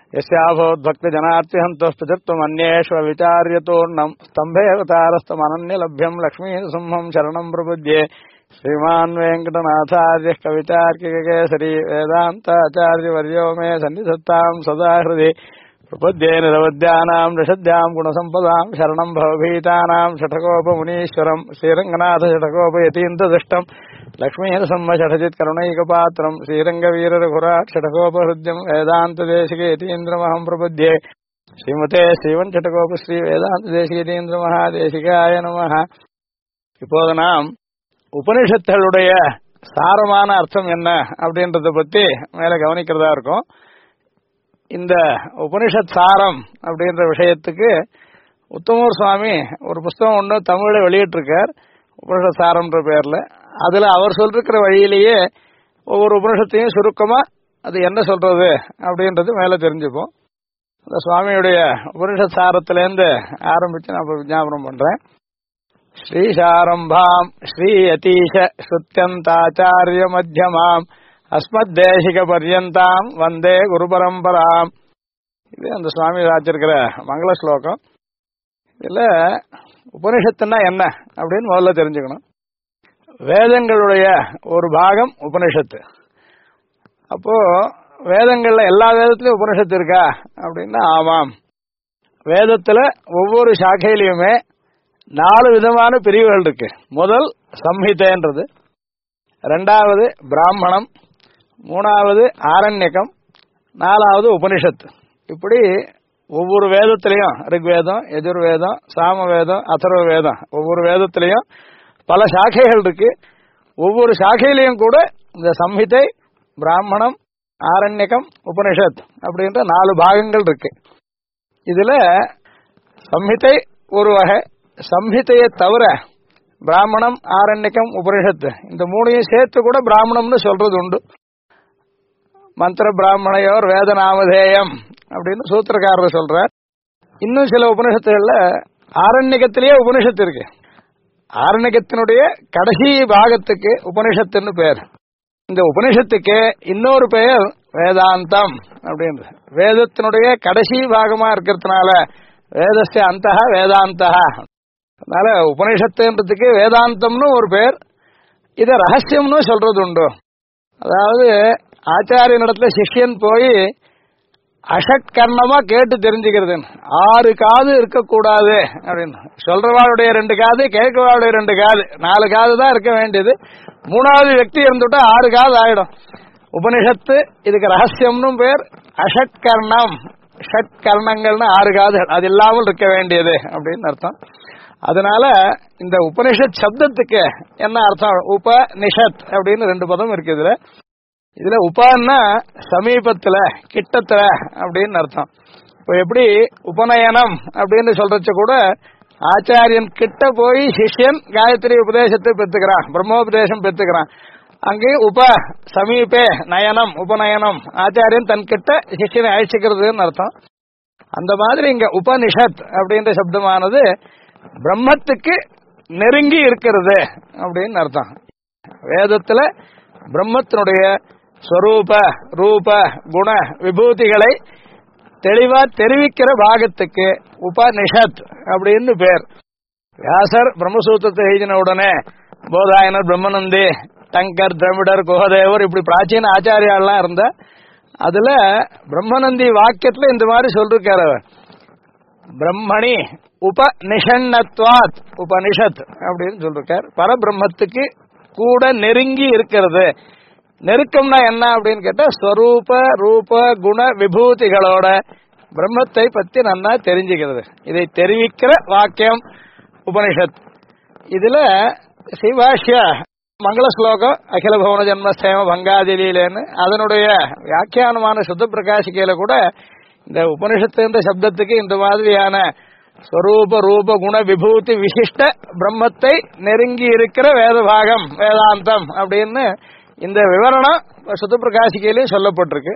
यस्याभवद्भक्तजनार्तिहन्तः पृथक्त्वम् अन्येष्व विचार्यतोऽन्नम् स्तम्भेऽवतारस्तमनन्यलभ्यम् लक्ष्मीसिंहम् शरणम् प्रपद्ये। श्रीमान् वेङ्कटनाथार्यः कवितार्किककेसरी वेदान्ताचार्यवर्यो मे सन्निधत्ताम् सदा हृदि। प्रपद्ये निरवद्यानाम् निषद्याम् गुणसम्पदाम् शरणम् भवभीतानाम् षठकोपमुनीश्वरम् श्रीरङ्गनाथषठकोपयतीन्द्रदृष्टम् लक्ष्मीनृसिंहषठजित् करुणैकपात्रम् श्रीरङ्गवीररघुराट् षठकोपहृद्यम् वेदान्तदेशिकेतीन्द्रमहम् प्रपद्ये। श्रीमते श्रीवञ्षठकोपश्री वेदान्तदेशिकेतीन्द्रमहादेशिकाय नमः। இப்போது நாம் உபனிஷத்துகளுடைய சாரமான அர்த்தம் என்ன அப்படின்றத பத்தி மேல கவனிக்கிறதா இருக்கும். இந்த உபனிஷத் சாரம் அப்படின்ற விஷயத்துக்கு உத்தமூர் சுவாமி ஒரு புஸ்தகம் ஒன்று தமிழ்ல வெளியிட்டிருக்கார், உபனிஷத் சாரம்ன்ற பேர்ல. அதுல அவர் சொல்லிருக்கிற வழியிலேயே ஒவ்வொரு உபனிஷத்தையும் சுருக்கமா அது என்ன சொல்றது அப்படின்றது மேல தெரிஞ்சுப்போம். அந்த சுவாமியுடைய உபனிஷத் சாரத்திலேருந்து ஆரம்பிச்சு நான் விஞ்ஞாபனம் பண்றேன். ஸ்ரீசாரம்பாம் ஸ்ரீ யதீஷ ஸ்ருத்யந்தாச்சாரிய மத்தியமாம் அஸ்மத்தேசிக பர்யந்தாம் வந்தே குரு பரம்பராம். இது அந்த சுவாமி வாச்சிருக்கிற மங்கள ஸ்லோகம். இதுல உபனிஷத்துன்னா என்ன அப்படின்னு முதல்ல தெரிஞ்சுக்கணும். வேதங்களுடைய ஒரு பாகம் உபனிஷத்து. அப்போ வேதங்கள்ல எல்லா வேதத்திலயும் உபனிஷத்து இருக்கா அப்படின்னா ஆமாம். வேதத்துல ஒவ்வொரு சாக்கையிலுமே 4 விதமான பிரிவுகள் இருக்கு. முதல் சம்ஹிதைன்றது, ரெண்டாவது பிராமணம், மூணாவது ஆரண்யகம், 4வது உபனிஷத்து. இப்படி ஒவ்வொரு வேதத்திலையும் ரிக்வேதம், யஜுர்வேதம், சாமவேதம், அதர்வ வேதம், ஒவ்வொரு வேதத்திலையும் பல சாக்கைகள் இருக்கு. ஒவ்வொரு சாக்கையிலையும் கூட இந்த சம்ஹிதை, பிராமணம், ஆரண்யகம், உபனிஷத் அப்படின்ற 4 பாகங்கள் இருக்கு. இதுல சம்ஹிதை ஒரு வகை. சம்ஹிதையை தவிர பிராமணம், ஆரண்யகம், உபனிஷத்து இந்த 3ஐயும் சேர்த்து கூட பிராமணம்னு சொல்றது உண்டு. மந்திர பிராமணையோர் வேத நாமதேயம் அப்படின்னு சூத்திரக்காரர் சொல்றார். இன்னும் சில உபனிஷத்துகள்ல ஆரண்யகத்திலேயே உபனிஷத்து இருக்கு. ஆரண்யகத்தினுடைய கடைசி பாகத்துக்கு உபனிஷத்துன்னு பேர். இந்த உபனிஷத்துக்கு இன்னொரு பெயர் வேதாந்தம் அப்படின்றது. வேதத்தினுடைய கடைசி பாகமா இருக்கிறதுனால வேதஸ்ய அந்தஹ வேதாந்தஹ. அதனால உபனிஷத்துன்றதுக்கு வேதாந்தம்னு ஒரு பேர். இத ரகசியம்னு சொல்றது உண்டு. அதாவது ஆச்சாரியனிடத்துல சிஷ்யன் போய் அஷட்கர்ணமா கேட்டு தெரிஞ்சுக்கிறது. 6 காது இருக்கக்கூடாது அப்படின்னு சொல்றவாளுடைய 2 காது, கேட்கவாளுடைய 2 காது, 4 காது தான் இருக்க வேண்டியது. 3வது వ్యక్తి இருந்துட்டா 6 காது ஆயிடும். உபனிஷத்து இதுக்கு ரகசியம்னு பேர். அஷட்கர்ணம், ஷட்கர்ணங்கள்னு 6 காதுகள் அது இல்லாமல் இருக்க வேண்டியது அப்படின்னு அர்த்தம். அதனால இந்த உபனிஷத் சப்தத்துக்கு என்ன அர்த்தம்? உபநிஷத் அப்படின்னு 2 பதம் இருக்கு இதுல. இதுல உபன்னா சமீபத்துல, கிட்டத்துல அப்படின்னு அர்த்தம். இப்போ எப்படி உபநயனம் அப்படின்னு சொல்றச்ச கூட ஆச்சாரியன் கிட்ட போய் சிஷ்யன் காயத்ரி உபதேசத்தை பெற்றுக்கிறான், பிரம்மோபதேசம் பெற்றுக்கிறான். அங்கே உப சமீபே நயனம், உபநயனம், ஆச்சாரியன் தன் கிட்ட சிஷ்யனை அழைச்சிக்கிறதுன்னு அர்த்தம். அந்த மாதிரி இங்க உபனிஷத் அப்படின்ற சப்தமானது பிரம்மத்துக்கு நெருங்கி இருக்கிறது அப்படின்னு அர்த்தம். வேதத்துல பிரம்மத்தினுடைய ஸ்வரூப ரூப குண விபூதிகளை தெளிவா தெரிவிக்கிற பாகத்துக்கு உபனிஷத் அப்படின்னு பேர். வியாசர் பிரம்மசூத்திரத்தை எழுதின உடனே போதாயனர், பிரம்மநந்தி, டங்கர், திரமிடர், குஹதேவர் இப்படி பிராச்சீன ஆச்சாரியாலாம் இருந்த அதுல பிரம்மநந்தி வாக்கியத்துல இந்த மாதிரி சொல்லிருக்காரு. பிரம்மணி உபநிஷன்னத்வாத் உபனிஷத் அப்படின்னு சொல்லிருக்கார். பரபிரம்மத்துக்கு கூட நெருங்கி இருக்கிறது. நெருக்கம்னா என்ன அப்படின்னு கேட்டா ஸ்வரூப ரூப குண விபூதிகளோட பிரம்மத்தை பத்தி நல்லா தெரிஞ்சுக்கிறது. இதை தெரிவிக்கிற வாக்கியம் உபனிஷத். இதுல சிவாஷ்ய மங்கள ஸ்லோகம் அகில பவன ஜன்மஸ்தேம பங்காதிலேன்னு அதனுடைய வியாக்கியானமான சுத்த பிரகாசிக்கையில கூட இந்த உபனிஷத்து என்ற சப்தத்துக்கு இந்த மாதிரியான ஸ்வரூப ரூப குண விபூதி விசிஷ்ட பிரம்மத்தை நெருங்கி இருக்கிற வேத பாகம் வேதாந்தம் அப்படின்னு இந்த விவரணம் சுத்த பிரகாசிக்கையிலேயே சொல்லப்பட்டிருக்கு.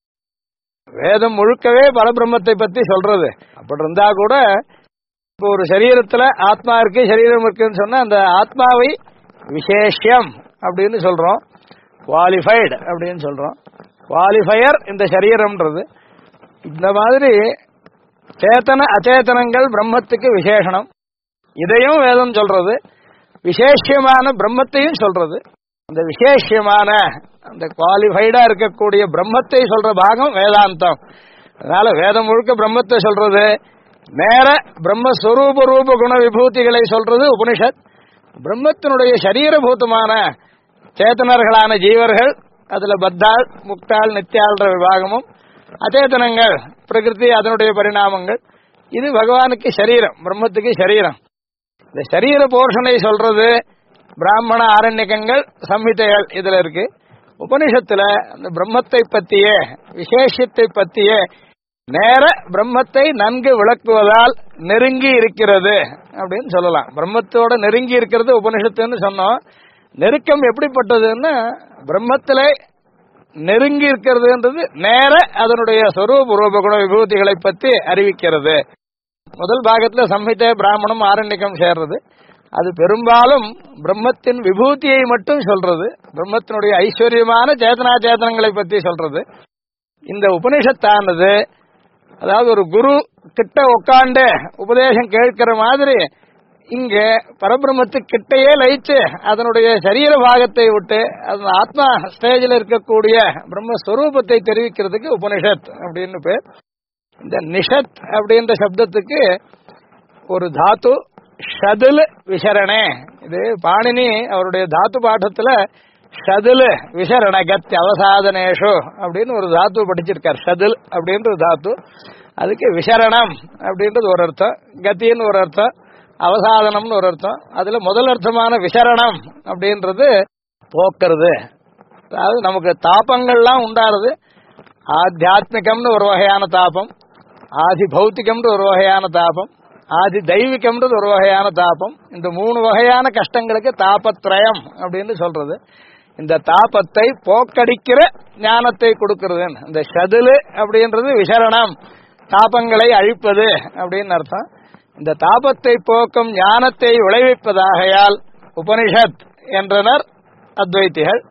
வேதம் முழுக்கவே பரபிரம்மத்தை பத்தி சொல்றது. அப்படி இருந்தா கூட இப்போ ஒரு சரீரத்துல ஆத்மா இருக்கு, சரீரம் இருக்குன்னு சொன்னா அந்த ஆத்மாவை விசேஷம் அப்படின்னு சொல்றோம், குவாலிஃபைடு அப்படின்னு சொல்றோம். குவாலிஃபயர் இந்த சரீரம்ன்றது. இந்த மாதிரி சேத்தன அச்சேதனங்கள் பிரம்மத்துக்கு விசேஷனம். இதையும் வேதம் சொல்றது. விசேஷமான பிரம்மத்தையும் சொல்றது. அந்த விசேஷமான அந்த குவாலிஃபைடா இருக்கக்கூடிய பிரம்மத்தை சொல்ற பாகம் வேதாந்தம். அதனால வேதம் முழுக்க பிரம்மத்தை சொல்றது, நேர பிரம்மஸ்வரூப ரூப குண விபூதிகளை சொல்றது உபனிஷத். பிரம்மத்தினுடைய சரீரபூதமான சேத்தனர்களான ஜீவர்கள், அதுல பத்தாள் முக்தாள் நித்தியாள்ன்ற விபாகமும், அச்சேதனங்கள் பிரகிருதி அதனுடைய பரிணாமங்கள், இது பகவானுக்கு சரீரம், பிரம்மத்துக்கு சரீரம். இந்த சரீர போர்ஷனை சொல்றது பிராமண ஆரண்யகங்கள் சம்ஹிதைகள் இதுல இருக்கு. உபனிஷத்துல அந்த பிரம்மத்தை பற்றிய விசேஷத்தை பற்றிய நேர பிரம்மத்தை நன்கு விளக்குவதால் நெருங்கி இருக்கிறது அப்படின்னு சொல்லலாம். பிரம்மத்தோட நெருங்கி இருக்கிறது உபனிஷத்துன்னு சொன்னோம். நெருக்கம் எப்படிப்பட்டதுன்னு, பிரம்மத்திலே நெருங்கி இருக்கிறதுன்றது நேர அதனுடைய ஸ்வரூப ரூப குண விபூதிகளை பற்றி அறிவிக்கிறது. முதல் பாகத்துல சம்ஹிதை பிராமணம் ஆரண்யகம் சேர்றது. அது பெரும்பாலும் பிரம்மத்தின் விபூதியை மட்டும் சொல்றது, பிரம்மத்தினுடைய ஐஸ்வர்யமான சேதனா சேதனங்களை பற்றி சொல்றது. இந்த உபனிஷத்தானது அதாவது ஒரு குரு கிட்ட உட்காண்டு உபதேசம் கேட்கிற மாதிரி இங்க பரபிரம்மத்துக்கிட்டையே லயிச்சு அதனுடைய சரீர பாகத்தை விட்டு அந்த ஆத்மா ஸ்டேஜில் இருக்கக்கூடிய பிரம்மஸ்வரூபத்தை தெரிவிக்கிறதுக்கு உபனிஷத் அப்படின்னு பேர். இந்த நிஷத் அப்படின்ற சப்தத்துக்கு ஒரு தாத்து ஷதுல் விசரணே. இது பாணினி அவருடைய தாத்து பாடத்துல ஷதுல் விசரண கத்தி அவசாதனேஷு அப்படின்னு ஒரு தாத்து படிச்சிருக்கார். ஷதுல் அப்படின்ற தாத்து, அதுக்கு விசரணம் அப்படின்றது ஒரு அர்த்தம், கத்தின்னு ஒரு அர்த்தம், அவசாதனம்னு ஒரு அர்த்தம். அதுல முதல் அர்த்தமான விசரணம் அப்படின்றது போக்குறது. அதாவது நமக்கு தாபங்கள்லாம் உண்டாருது. ஆத்தியாத்மிகம்னு ஒரு வகையான தாபம், ஆதி பௌத்திகம்னு ஒரு வகையான தாபம், ஆதி தெய்வீகம்ன்றது ஒரு வகையான தாபம். இந்த மூணு வகையான கஷ்டங்களுக்கு தாபத்ரயம் அப்படின்னு சொல்றது. இந்த தாபத்தை போக்கடிக்கிற ஞானத்தை கொடுக்கிறது. இந்த ஷதுலு அப்படின்றது விசரணம், தாபங்களை அழிப்பது அப்படின்னு அர்த்தம். இந்த தாபத்தை போக்கும் ஞானத்தை விளைவிப்பதாகையால் உபனிஷத் என்றனர் அத்வைத்திகள்.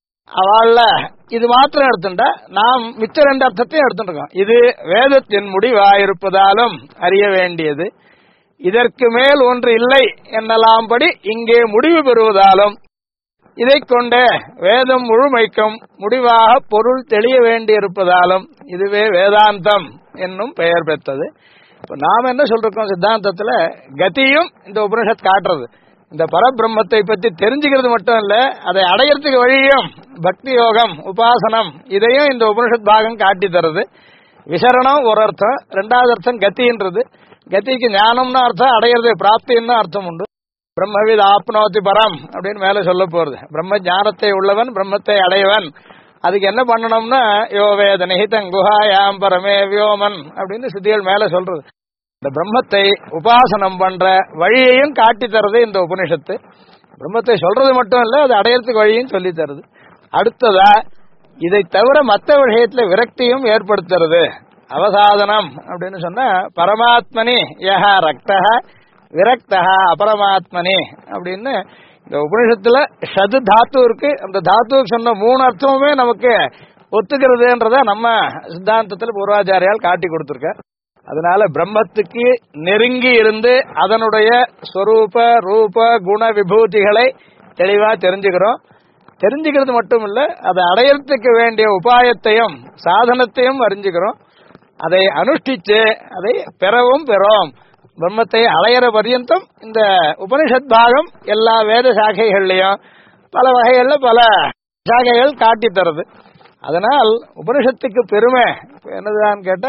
அவள இது மாத்திரம் எடுத்துட்டா நாம் மிச்ச ரெண்டு அர்த்தத்தையும் எடுத்துருக்கோம். இது வேதத்தின் முடிவாயிருப்பதாலும் அறிய வேண்டியது, இதற்கு மேல் ஒன்று இல்லை என்னலாம்படி இங்கே முடிவு பெறுவதாலும் இதை கொண்டே வேதம் முழுமைக்கும் முடிவாக பொருள் தெளிய வேண்டியிருப்பதாலும் இதுவே வேதாந்தம் என்னும் பெயர் பெற்றது. இப்ப நாம் என்ன சொல்றோம், சித்தாந்தத்துல கதியும் இந்த உபனிஷத் காட்டுறது. இந்த பரபிரம்மத்தை பற்றி தெரிஞ்சுக்கிறது மட்டும் இல்ல, அதை அடையறதுக்கு வழியும் பக்தி யோகம் உபாசனம் இதையும் இந்த உபனிஷத் பாகம் காட்டி தருது. விசரணம் ஒரு அர்த்தம், ரெண்டாவது அர்த்தம் கத்தின்றது. கத்திக்கு ஞானம்னு அர்த்தம், அடையிறது பிராப்தின்னு அர்த்தம் உண்டு. பிரம்மவித் ஆப்னோதி பரம் அப்படின்னு மேல சொல்ல போறது. பிரம்ம ஞானத்தை உள்ளவன் பிரம்மத்தை அடையவன். அதுக்கு என்ன பண்ணணும்னா யோவேத நிஹிதங் குஹாயாம் பரமே வியோமன் அப்படின்னு சித்திகள் மேல சொல்றது. இந்த பிரம்மத்தை உபாசனம் பண்ற வழியையும் காட்டி தருது இந்த உபனிஷத்து. பிரம்மத்தை சொல்றது மட்டும் இல்ல, அது அடையறதுக்கு வழியும் சொல்லி தருது. அடுத்ததா இதை தவிர மற்ற விஷயத்துல விரக்தியும் ஏற்படுத்துறது. அவசாதனம் அப்படின்னு சொன்னா பரமாத்மனி யஹ ரக்தஹ விரக்தஹ அபரமாத்மனி அப்படின்னு இந்த உபனிஷத்துல ஷது தாத்து இருக்கு. அந்த தாத்துக்கு சொன்ன மூணு அர்த்தமுமே நமக்கு ஒத்துக்கிறதுன்றத நம்ம சித்தாந்தத்துல பூர்வாச்சாரியால் காட்டி கொடுத்திருக்க. அதனால பிரம்மத்துக்கு நெருங்கி இருந்து அதனுடைய ஸ்வரூப ரூப குண விபூதிகளை தெளிவா தெரிஞ்சுக்கிறோம். தெரிஞ்சுக்கிறது மட்டும் இல்ல, அதை அடையறதுக்கு வேண்டிய உபாயத்தையும் சாதனத்தையும் அறிஞ்சுக்கிறோம். அதை அனுஷ்டிச்சு அதை பெறவும் பெறோம். பிரம்மத்தை அடையிற பர்யந்தம் இந்த உபனிஷத் பாகம் எல்லா வேத சாகைகள்லயும் பல வகைகள்ல பல சாகைகள் காட்டி தருது. அதனால் உபனிஷத்துக்கு பெருமை என்னதுதான் கேட்ட,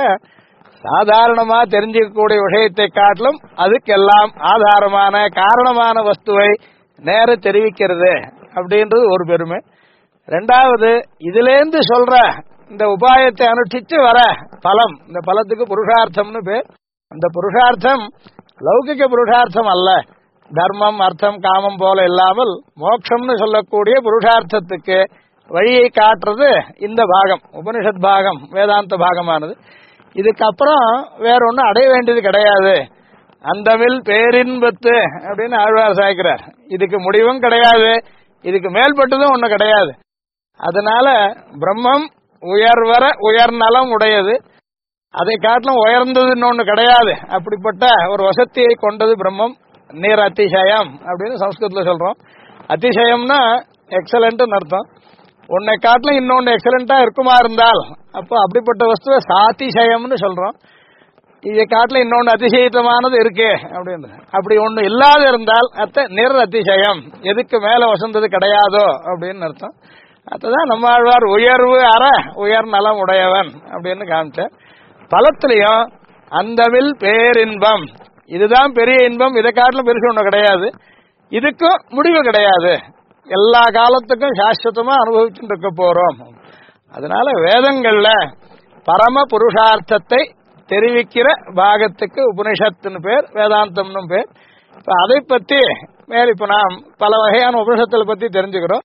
சாதாரணமா தெரிஞ்சிக்கக்கூடிய விஷயத்தை காட்டிலும் அதுக்கெல்லாம் ஆதாரமான காரணமான வஸ்துவை நேர தெரிவிக்கிறது அப்படின்றது ஒரு பெருமை. ரெண்டாவது, இதுலேருந்து சொல்ற இந்த உபாயத்தை அனுஷ்டிச்சு வர பலம், இந்த பலத்துக்கு புருஷார்த்தம்னு பேர். அந்த புருஷார்த்தம் லௌகிக புருஷார்த்தம் அல்ல, தர்மம் அர்த்தம் காமம் போல இல்லாமல் மோட்சம்னு சொல்லக்கூடிய புருஷார்த்தத்துக்கு வழியை காட்டுறது இந்த பாகம், உபனிஷத் பாகம், வேதாந்த பாகமானது. இதுக்கப்புறம் வேற ஒன்னும் அடைய வேண்டியது கிடையாது. அந்தமில் பேரின்பத்து அப்படின்னு ஆழ்வார் சாய்க்கிறார். இதுக்கு முடிவும் கிடையாது, இதுக்கு மேல்பட்டதும் ஒண்ணு கிடையாது. அதனால பிரம்மம் உயர்வர உயர்நலம் உடையது. அதை காட்டிலும் உயர்ந்ததுன்னு ஒண்ணு கிடையாது. அப்படிப்பட்ட ஒரு வசதியை கொண்டது பிரம்மம். நீர் அதிசயம் அப்படின்னு சம்ஸ்கிருதத்துல சொல்றோம். அதிசயம்னா எக்ஸலண்ட் அர்த்தம். உன்னை காட்டிலும் இன்னொன்னு எக்ஸலண்டா இருக்குமா இருந்தால் அப்போ அப்படிப்பட்ட வஸ்துவை சாதிசயம்னு சொல்றோம். இதை காட்டிலும் இன்னொன்னு அதிசயத்தமானது இருக்கு அப்படின்னு. அப்படி ஒண்ணு இல்லாத இருந்தால் அத்த நிர் அதிசயம், எதுக்கு மேல வசந்தது கிடையாதோ அப்படின்னு அர்த்தம். அதுதான் நம்மாழ்வார் உயர்வு அற உயர் நலம் உடையவன் அப்படின்னு காமிச்சார். பலத்திலையும் அந்தவில் பேரின்பம், இதுதான் பெரிய இன்பம், இதை காட்டிலும் பெருசு ஒண்ணு கிடையாது, இதுக்கும் முடிவு கிடையாது, எல்லா காலத்துக்கும் சாஸ்வதமா அனுபவிச்சுட்டு இருக்க போறோம். அதனால வேதங்கள்ல பரம புருஷார்த்தத்தை தெரிவிக்கிற பாகத்துக்கு உபனிஷத்துன்னு பேர், வேதாந்தம்னு பேர். இப்ப அதை பத்தி மேல் இப்ப நாம் பல வகையான உபனிஷத்துல பத்தி தெரிஞ்சுக்கிறோம்.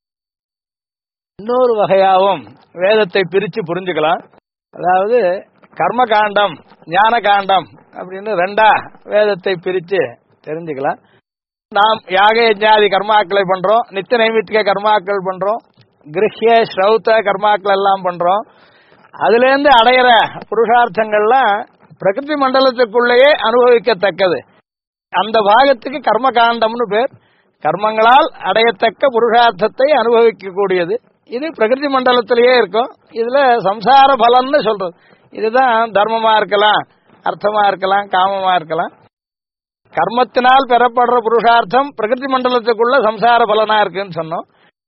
இன்னொரு வகையாவும் வேதத்தை பிரிச்சு புரிஞ்சுக்கலாம். அதாவது கர்ம காண்டம் ஞான காண்டம் அப்படின்னு ரெண்டா வேதத்தை பிரிச்சு தெரிஞ்சுக்கலாம். நாம் யாக யஜ்ஞாதி கர்மாக்களை பண்றோம், நித்திய நைமித்திக கர்மாக்கள் பண்றோம், கிரஹ்ய ஸ்ரௌத்த கர்மாக்கள் எல்லாம் பண்றோம். அதுல இருந்து அடையிற புருஷார்த்தங்கள்லாம் பிரகிருதி மண்டலத்துக்குள்ளேயே அனுபவிக்கத்தக்கது. அந்த பாகத்துக்கு கர்ம காண்டம்னு பேர். கர்மங்களால் அடையத்தக்க புருஷார்த்தத்தை அனுபவிக்கக்கூடியது. இது பிரகிருதி மண்டலத்திலேயே இருக்கும். இதுல சம்சார பலன்னு சொல்றது. இதுதான் தர்மமா இருக்கலாம், அர்த்தமா இருக்கலாம், காமமா இருக்கலாம். கர்மத்தினால் பெறப்படுற புருஷார்த்தம் பிரகிருதி மண்டலத்துக்குள்ள சம்சார பலனா இருக்குன்னு சொன்னோம்.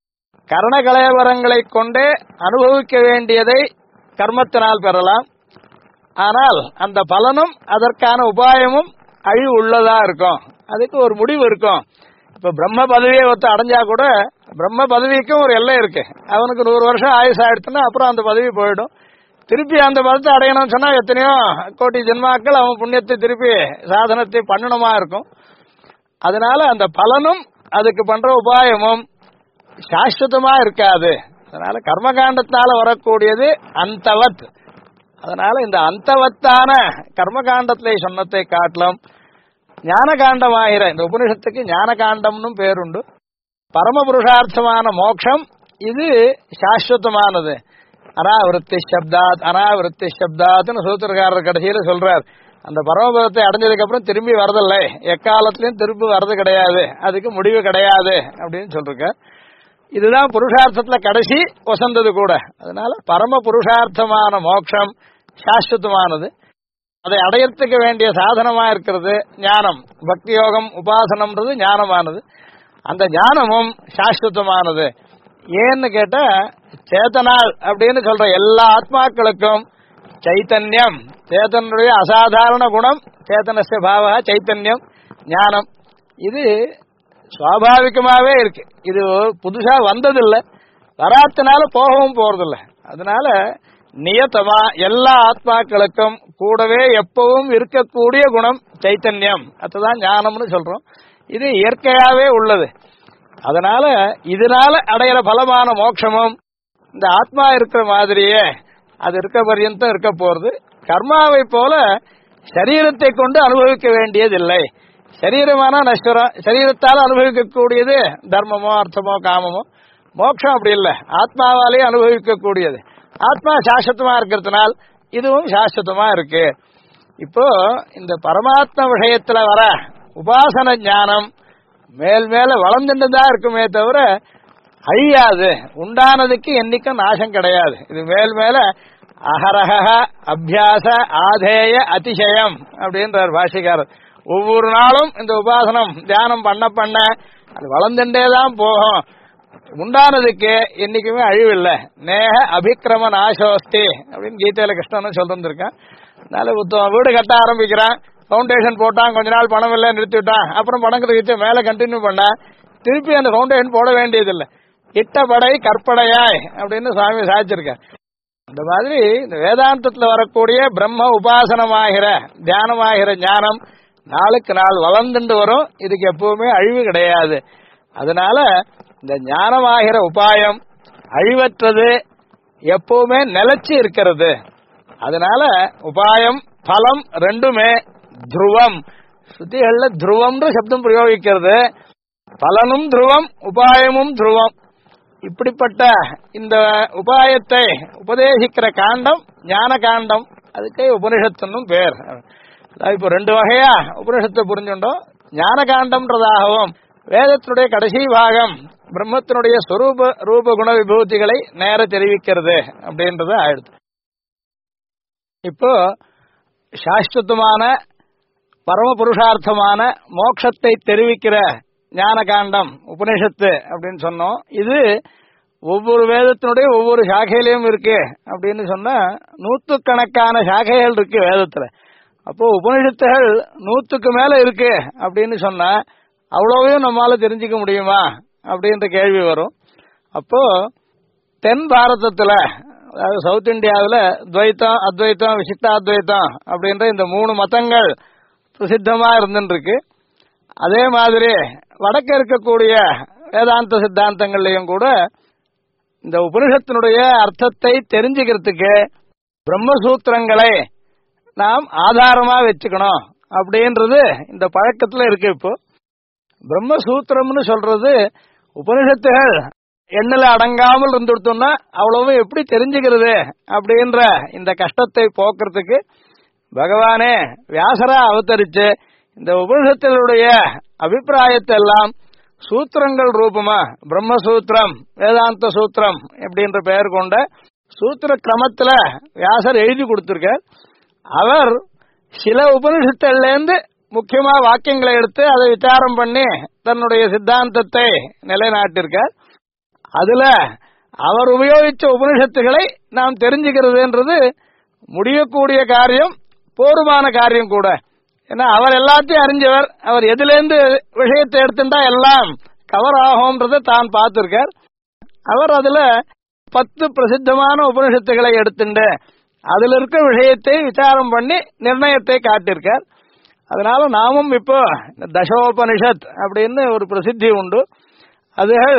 கரண கலைவரங்களை கொண்டே அனுபவிக்க வேண்டியதை கர்மத்தினால் பெறலாம். ஆனால் அந்த பலனும் அதற்கான உபாயமும் அழிவு உள்ளதா இருக்கும். அதுக்கு ஒரு முடிவு இருக்கும். இப்ப பிரம்ம பதவியை ஒத்து அடைஞ்சா கூட பிரம்ம பதவிக்கும் ஒரு எல்லை இருக்கு. அவனுக்கு 100 வருஷம் ஆயுசு ஆயிடுச்சுன்னா அப்புறம் அந்த பதவி போயிடும். திருப்பி அந்த பதத்தை அடையணும்னு சொன்னா எத்தனையோ கோடி ஜென்மாக்கள் அவன் புண்ணியத்தை திருப்பி சாதனத்தை பண்ணணுமா இருக்கும். அதனால அந்த பலனும் அதுக்கு பண்ற உபாயமும் சாஸ்வதமா இருக்காது. அதனால கர்மகாண்டத்தால வரக்கூடியது அந்தவத். அதனால இந்த அந்தவத்தான கர்மகாண்டத்திலே சொன்னதை காட்டிலும் ஞான காண்டமாகிற இந்த உபனிஷத்துக்கு ஞான காண்டம்னு பேருண்டு. பரமபுருஷார்த்தமான மோட்சம் இது சாஸ்வதமானது. அனாவிருத்தி சப்தாத் அனாவிருத்தி சப்தாத்னு சூத்திரக்காரர் கடைசியில சொல்றார். அந்த பரமபதத்தை அடைஞ்சதுக்கு அப்புறம் திரும்பி வரதில்லை, எக்காலத்திலையும் திரும்பி வர்றது கிடையாது, அதுக்கு முடிவு கிடையாது அப்படின்னு சொல்லிருக்க. இதுதான் புருஷார்த்தத்துல கடைசி வசந்தது கூட. அதனால பரம புருஷார்த்தமான மோட்சம் சாஸ்வதமானது. அதை அடையறதுக்கு வேண்டிய சாதனமா இருக்கிறது ஞானம். பக்தி யோகம் உபாசனம்ன்றது ஞானமானது. அந்த ஞானமும் சாஸ்வதமானது. ஏன்னு கேட்டா சேத்தனால் அப்படின்னு சொல்ற எல்லா ஆத்மாக்களுக்கும் சைத்தன்யம், சேத்தனுடைய அசாதாரண குணம், சேத்தனஸ்ய பாவ சைத்தன்யம் ஞானம், இது சுவாபாவிகமாவே இருக்கு. இது புதுசா வந்ததில்லை, வராத்தினால போகவும் போறதில்லை. அதனால நியத்தமா எல்லா ஆத்மாக்களுக்கும் கூடவே எப்பவும் இருக்கக்கூடிய குணம் சைத்தன்யம், அதுதான் ஞானம்னு சொல்றோம். இது இயற்கையாவே உள்ளது. அதனால இதனால அடையிற பலமான மோட்சமும் இந்த ஆத்மா இருக்கிற மாதிரியே அது இருக்க பர்யந்தம் இருக்க போறது. கர்மாவை போல சரீரத்தை கொண்டு அனுபவிக்க வேண்டியதில்லை. சரீரமான நஷ்டம், சரீரத்தால் அனுபவிக்கக்கூடியது தர்மமோ அர்த்தமோ காமமோ. மோட்சம் அப்படி இல்லை, ஆத்மாவாலேயே அனுபவிக்கக்கூடியது. ஆத்மா சாஸ்வதமா இருக்கிறதுனால் இதுவும் சாஸ்வதமா இருக்கு. இப்போ இந்த பரமாத்ம விஷயத்துல வர உபாசன ஞானம் மேல் மேல வளர்ந்துட்டுதான் இருக்குமே தவிர அழியாது. உண்டானதுக்கு என்னைக்கும் நாசம் கிடையாது. இது மேல் மேல அகரக அபியாச ஆதேய அதிசயம் அப்படின்றார் பாஷிகாரர். ஒவ்வொரு நாளும் இந்த உபாசனம் தியானம் பண்ண பண்ண அது வளர்ந்துட்டேதான் போகும். உண்டானதுக்கு என்னைக்குமே அழிவில்லை. நேக அபிக்கிரம நாசோஸ்தி அப்படின்னு கீதையில கிருஷ்ணன் சொல்லிருந்திருக்கான். அதனால வீடு கட்ட ஆரம்பிக்கிறான், பவுண்டேஷன் போட்டான், கொஞ்ச நாள் பணம் இல்லை நிறுத்திவிட்டான், அப்புறம் பணம் கிடைச்சு மேல கண்டினியூ பண்ணா திருப்பி அந்த பவுண்டேஷன் போட வேண்டியதில்லை. இட்ட படை கற்படையாய் அப்படின்னு சுவாமி சாதிச்சிருக்க. இந்த மாதிரி இந்த வேதாந்தத்துல வரக்கூடிய பிரம்ம உபாசனமாகிற தியானமாகிற ஞானம் நாளுக்கு நாள் வளர்ந்துட்டு வரும். இதுக்கு எப்பவுமே அழிவு கிடையாது. அதனால இந்த ஞானமாகிற உபாயம் அழிவற்றது, எப்பவுமே நிலைச்சு இருக்கிறது. அதனால உபாயம் பலம் ரெண்டுமே துருவம். ஸ்ருதிகள்ல துருவம்ன்ற சப்தம் பிரயோகிக்கிறது. பலனும் துருவம், உபாயமும் துருவம். இப்படிப்பட்ட இந்த உபாயத்தை உபதேசிக்கிற காண்டம் ஞான காண்டம் அதுக்கே உபனிஷத்துன்னும் பேர். இப்போ ரெண்டு வகையா உபனிஷத்தை புரிஞ்சுட்டோம். ஞான காண்டம்ன்றதாகவும் வேதத்தினுடைய கடைசி பாகம் பிரம்மத்தினுடைய ஸ்வரூப ரூப குண விபூதிகளை நேர தெரிவிக்கிறது அப்படின்றது ஆயிடுது. இப்போ சாஸ்வதமான பரம புருஷார்த்தமான மோட்சத்தை தெரிவிக்கிற ஞான காண்டம் உபனிஷத்து அப்படின்னு சொன்னோம். இது ஒவ்வொரு வேதத்தினுடைய ஒவ்வொரு சாக்கையிலையும் இருக்கு அப்படின்னு சொன்னா நூற்றுக்கணக்கான சாக்கைகள் இருக்கு வேதத்துல. அப்போ உபனிஷத்துகள் 100க்கு மேல இருக்கு அப்படின்னு சொன்னா அவ்வளவையும் நம்மளால தெரிஞ்சுக்க முடியுமா அப்படின்ற கேள்வி வரும். அப்போ தென் பாரதத்துல, அதாவது சவுத் இந்தியாவில் துவைத்தம் அத்வைத்தம் விசிஷ்டாத்வைத்தம் அப்படின்ற இந்த 3 மதங்கள் பிரசித்தமா இருந்துருக்கு. அதே மாதிரி வடக்க இருக்கக்கூடிய வேதாந்த சித்தாந்தங்கள்லையும் கூட இந்த உபனிஷத்தினுடைய அர்த்தத்தை தெரிஞ்சுக்கிறதுக்கு பிரம்மசூத்திரங்களை நாம் ஆதாரமா வச்சுக்கணும் அப்படின்றது இந்த பழக்கத்துல இருக்கு. இப்போ பிரம்மசூத்திரம்னு சொல்றது உபனிஷத்துகள் எண்ணில் அடங்காமல் இருந்துட்டோம்னா அவ்வளவு எப்படி தெரிஞ்சுக்கிறது அப்படின்ற இந்த கஷ்டத்தை போக்குறதுக்கு பகவானே வியாசரா அவதரிச்சு இந்த உபனிஷத்தினுடைய அபிப்பிராயத்தை எல்லாம் சூத்திரங்கள் ரூபமா பிரம்மசூத்திரம் வேதாந்த சூத்திரம் அப்படின்ற பெயர் கொண்ட சூத்திர கிரமத்துல வியாசர் எழுதி கொடுத்திருக்கார். அவர் சில உபனிஷத்துலேருந்து முக்கியமா வாக்கியங்களை எடுத்து அதை விசாரம் பண்ணி தன்னுடைய சித்தாந்தத்தை நிலைநாட்டிருக்கார். அதுல அவர் உபயோகிச்ச உபனிஷத்துகளை நாம் தெரிஞ்சுக்கிறதுன்றது முடியக்கூடிய காரியம், போருமான காரியம் கூட. ஏன்னா அவர் எல்லாத்தையும் அறிஞ்சவர். அவர் எதுலேருந்து விஷயத்தை எடுத்துட்டா எல்லாம் கவர் ஆகும்ன்றதை தான் பார்த்திருக்கார். அவர் அதுல 10 பிரசித்தமான உபனிஷத்துகளை எடுத்துட்டு அதுல இருக்க விஷயத்தை விசாரம் பண்ணி நிர்ணயத்தை காட்டியிருக்கார். அதனால நாமும் இப்போ தசோபனிஷத் அப்படின்னு ஒரு பிரசித்தி உண்டு. அதுகள்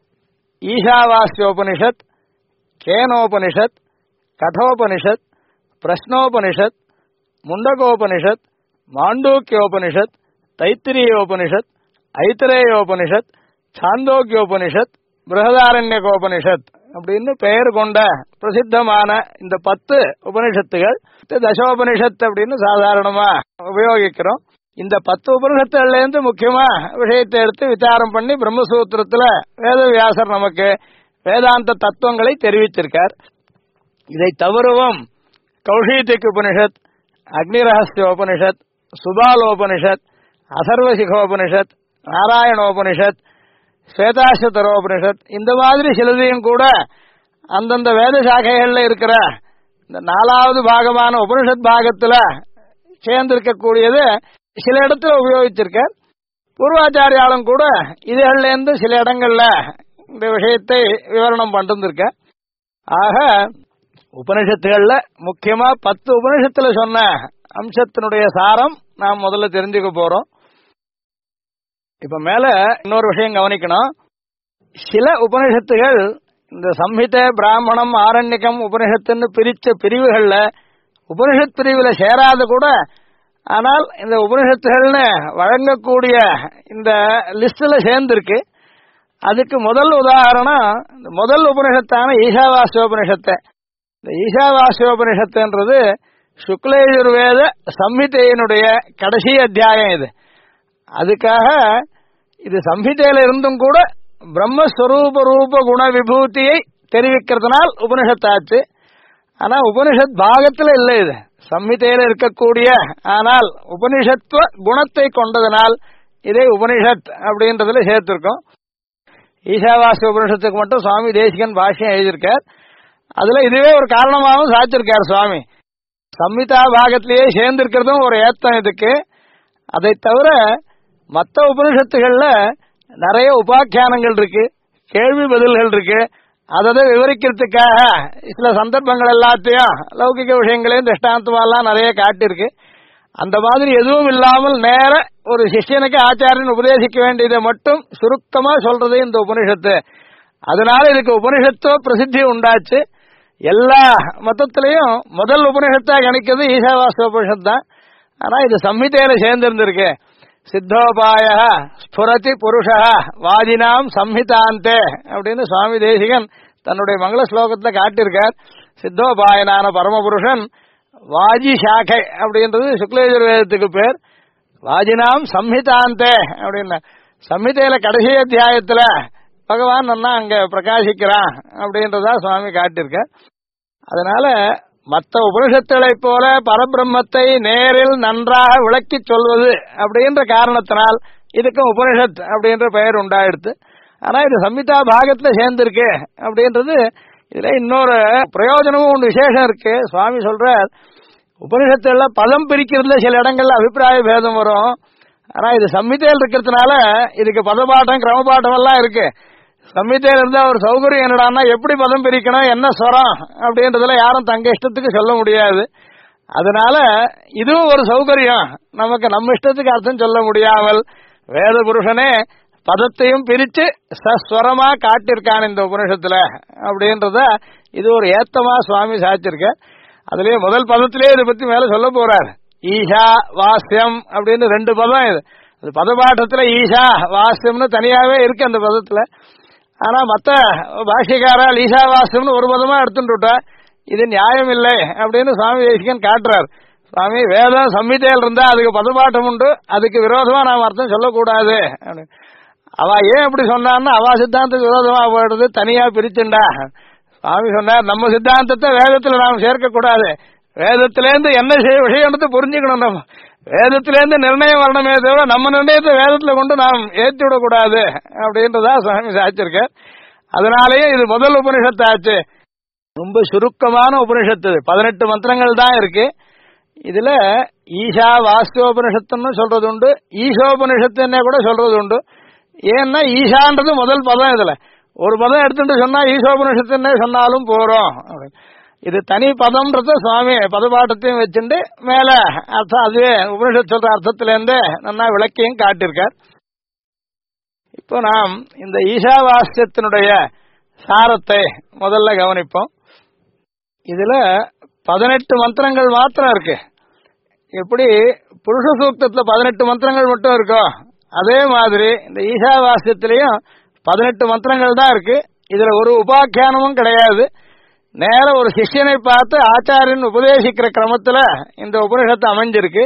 ஈஷாவாஸ்யோபனிஷத், கேனோபனிஷத், கதோபனிஷத், பிரஸ்னோபனிஷத், முண்டகோபனிஷத், மாண்டூக்கியோபனிஷத், தைத்திரியோபனிஷத், ஐத்திரேயோபனிஷத், சாந்தோக்கியோபனிஷத், பிரகதாரண்யகோபனிஷத் அப்படின்னு பெயர் கொண்ட பிரசித்தமான இந்த 10 உபனிஷத்துகள் தசோபனிஷத் அப்படின்னு சாதாரணமா உபயோகிக்கிறோம். இந்த 10 உபனிஷத்துல இருந்து முக்கியமா விஷயத்தை எடுத்து விசாரம் பண்ணி பிரம்மசூத்திரத்துல வேதவியாசர் நமக்கு வேதாந்த தத்துவங்களை தெரிவித்திருக்கார். இதை தவிரவும் கௌஷீதிக் உபனிஷத், அக்னிரஹஸ்யோபனிஷத், சுபாலோபனிஷத், அதர்வசிகோபனிஷத், நாராயணோபனிஷத், ஸ்வேதாஸ்வதரோபனிஷத் இந்த மாதிரி சிலதையும் கூட அந்தந்த வேத சாக்கைகள்ல இருக்கிற இந்த 4வது பாகமான உபனிஷத் பாகத்துல சேர்ந்திருக்கக்கூடியது சில இடத்துல உபயோகிச்சிருக்கார். பூர்வாச்சாரியாலும் கூட இதுகள்ல இருந்து சில இடங்கள்ல இந்த விஷயத்தை விவரணம் பண்ணிருக்க. ஆக உபனிஷத்துகள்ல முக்கியமா 10 உபனிஷத்துல சொன்ன அம்சத்தினுடைய சாரம் நாம் முதல்ல தெரிஞ்சுக்க போறோம். இப்ப மேல இன்னொரு விஷயம் கவனிக்கணும். சில உபனிஷத்துகள் இந்த சம்ஹிதை, பிராமணம், ஆரண்யகம் உபனிஷத்துன்னு பிரிச்ச பிரிவுகள்ல உபனிஷத் பிரிவுல சேராது கூட, ஆனால் இந்த உபனிஷத்துகள்னு வழங்கக்கூடிய இந்த லிஸ்ட்ல சேர்ந்திருக்கு. அதுக்கு முதல் உதாரணம் முதல் உபனிஷத்தான ஈஷாவாஸ்யோபனிஷத்தை. இந்த ஈஷாவாஸ்யோபனிஷத்துன்றது சுக்லயஜுர்வேத சம்ஹிதையினுடைய கடைசி அத்தியாயம். இது அதுக்காக இது சம்ஹிதையில இருந்தும் கூட பிரம்மஸ்வரூப ரூப குண விபூதியை தெரிவிக்கிறதுனால் உபனிஷத்தாச்சு. ஆனா உபனிஷத் பாகத்துல இல்லை, இது சம்ஹிதையில இருக்கக்கூடிய ஆனால் உபனிஷத்துவ குணத்தை கொண்டதனால் இதை உபனிஷத் அப்படின்றதுல சேர்த்திருக்கோம். ஈஷாவாஸ்ய உபனிஷத்துக்கு மட்டும் சுவாமி தேசிகன் பாஷ்யம் எழுதியிருக்கார். அதுல இதுவே ஒரு காரணமாகவும் சாச்சிருக்கார் சுவாமி. சம்ஹிதா பாகத்திலேயே சேர்ந்திருக்கிறதும் ஒரு ஏத்தம் இதுக்கு. அதை தவிர மற்ற உபனிஷத்துகள்ல நிறைய உபாக்கியானங்கள் இருக்கு, கேள்வி பதில்கள் இருக்கு. அதை விவரிக்கிறதுக்காக சில சந்தர்ப்பங்கள் எல்லாத்தையும் லௌகிக விஷயங்களையும் திருஷ்டாந்தமெல்லாம் நிறைய காட்டியிருக்கு. அந்த மாதிரி எதுவும் இல்லாமல் நேர ஒரு சிஷ்யனுக்கு ஆச்சாரியன் உபதேசிக்க வேண்டியதை மட்டும் சுருக்கமா சொல்றது இந்த உபனிஷத்து. அதனால இதுக்கு உபனிஷத்துவ பிரசித்தி உண்டாச்சு. எல்லா மதத்திலையும் முதல் உபனிஷத்தா கணிக்கிறது ஈஷாவாஸ்ய உபனிஷத் தான். ஆனா இது சம்ஹிதையில சேர்ந்திருந்திருக்கு. சித்தோபாய ஸ்புரதி புருஷ வாதினாம் சம்ஹிதாந்தே அப்படின்னு சுவாமி தேசிகன் தன்னுடைய மங்கள ஸ்லோகத்துல காட்டியிருக்கார். சித்தோபாயனான பரமபுருஷன் வாஜி சாக்கை அப்படின்றது சுக்லயஜுர்வேதத்துக்கு பேர். வாஜினாம் சம்ஹிதாந்தே அப்படின்னா சம்ஹிதையில கடைசி அத்தியாயத்துல பகவான் நன்னா அங்க பிரகாசிக்கிறான் அப்படின்றதா சுவாமி காட்டியிருக்க. அதனால மற்ற உபனிஷத்துகளை போல பரபிரம்மத்தை நேரில் நன்றாக விளக்கி சொல்வது அப்படின்ற காரணத்தினால் இதுக்கு உபனிஷத் அப்படின்ற பெயர் உண்டாயிடுத்து. ஆனா இது சம்ஹிதா பாகத்துல சேர்ந்திருக்கு அப்படின்றது இதுல இன்னொரு பிரயோஜனமும் ஒன்று விசேஷம் இருக்கு. சுவாமி சொல்ற உபனிஷத்துல பதம் பிரிக்கிறதுல சில இடங்கள்ல அபிப்பிராய பேதம் வரும். ஆனா இது சம்ஹிதையில் இருக்கிறதுனால இதுக்கு பதபாட்டம் கிரமபாட்டம் எல்லாம் இருக்கு. சம்ஹிதையில இருந்தா ஒரு சௌகரியம் என்னடான்னா எப்படி பதம் பிரிக்கணும் என்ன ஸ்வரம் அப்படின்றதுல யாரும் தங்க இஷ்டத்துக்கு சொல்ல முடியாது. அதனால இதுவும் ஒரு சௌகரியம். நமக்கு நம்ம இஷ்டத்துக்கு அர்த்தம் சொல்ல முடியாமல் வேத புருஷனே பதத்தையும் பிரிச்சு சஸ்வரமா காட்டிருக்கான் இந்த உபனிஷத்துல அப்படின்றத இது ஒரு ஏத்தமா சுவாமி சாச்சிருக்க. அதுலயே முதல் பதத்திலே இதை பத்தி மேல சொல்ல போறார். ஈஷா வாஸ்யம் அப்படின்னு 2 பதம். இது அது பதபாட்டத்துல ஈஷா வாஸ்யம்னு தனியாவே இருக்கு அந்த பதத்துல. ஆனா மத்த பாஷ்யக்காரால் ஈஷா வாஸ்யம்னு ஒரு பதமா எடுத்துட்டா இது நியாயம் இல்லை அப்படின்னு சுவாமி தேசிகன் காட்டுறார். சுவாமி வேதம் சம்ஹிதையில் இருந்தா அதுக்கு பதபாட்டம் உண்டு, அதுக்கு விரோதமா நாம் அர்த்தம் சொல்லக்கூடாது. அவ ஏன் அப்படி சொன்னான்னா அவ சித்தாந்தத்துக்கு விரோதமா போயிடுது, தனியா பிரிச்சுண்டா. சுவாமி சொன்னார் நம்ம சித்தாந்தத்தை வேதத்துல நாம் சேர்க்க கூடாது, வேதத்திலேருந்து என்ன விஷயம்ன்றது புரிஞ்சுக்கணும். நம்ம வேதத்திலேருந்து நிர்ணயம் வரணுமே தவிர நம்ம நிர்ணயத்தை வேதத்துல கொண்டு நாம் ஏற்றி விடக்கூடாது அப்படின்றதா சுவாமி சாச்சிருக்க. அதனாலேயே இது முதல் உபனிஷத்தாச்சு. ரொம்ப சுருக்கமான உபனிஷத்து. 18 மந்திரங்கள் தான் இருக்கு. இதுல ஈஷா வாஸ்யோபனிஷத்துன்னு சொல்றது உண்டு, ஈஷோபனிஷத்துன்னே கூட சொல்றது உண்டு. ஏன்னா ஈஷான்றது முதல் பதம். இதுல ஒரு பதம் எடுத்துட்டு சொன்னா ஈஷோபனிஷத்துன்னே சொன்னாலும் போறோம். இது தனி பதம்ன்றத சுவாமி பதபாட்டத்தையும் வச்சுட்டு மேல அர்த்தம் அதுவே உபனிஷத்து சொல்ற அர்த்தத்திலேருந்து நல்லா விளக்கியும் காட்டியிருக்கார். இப்போ நாம் இந்த ஈஷாவாஸ்யத்தினுடைய சாரத்தை முதல்ல கவனிப்போம். இதுல 18 மந்திரங்கள் மாத்திரம் இருக்கு. எப்படி புருஷ சூக்தத்துல 18 மந்திரங்கள் மட்டும் இருக்கோ அதே மாதிரி இந்த ஈஷாவாஸ்யத்திலையும் 18 மந்திரங்கள் தான் இருக்கு. இதுல ஒரு உபாக்கியானமும் கிடையாது. நேர ஒரு சிஷ்யனை பார்த்து ஆச்சாரியன் உபதேசிக்கிற கிரமத்துல இந்த உபனிஷத்து அமைஞ்சிருக்கு.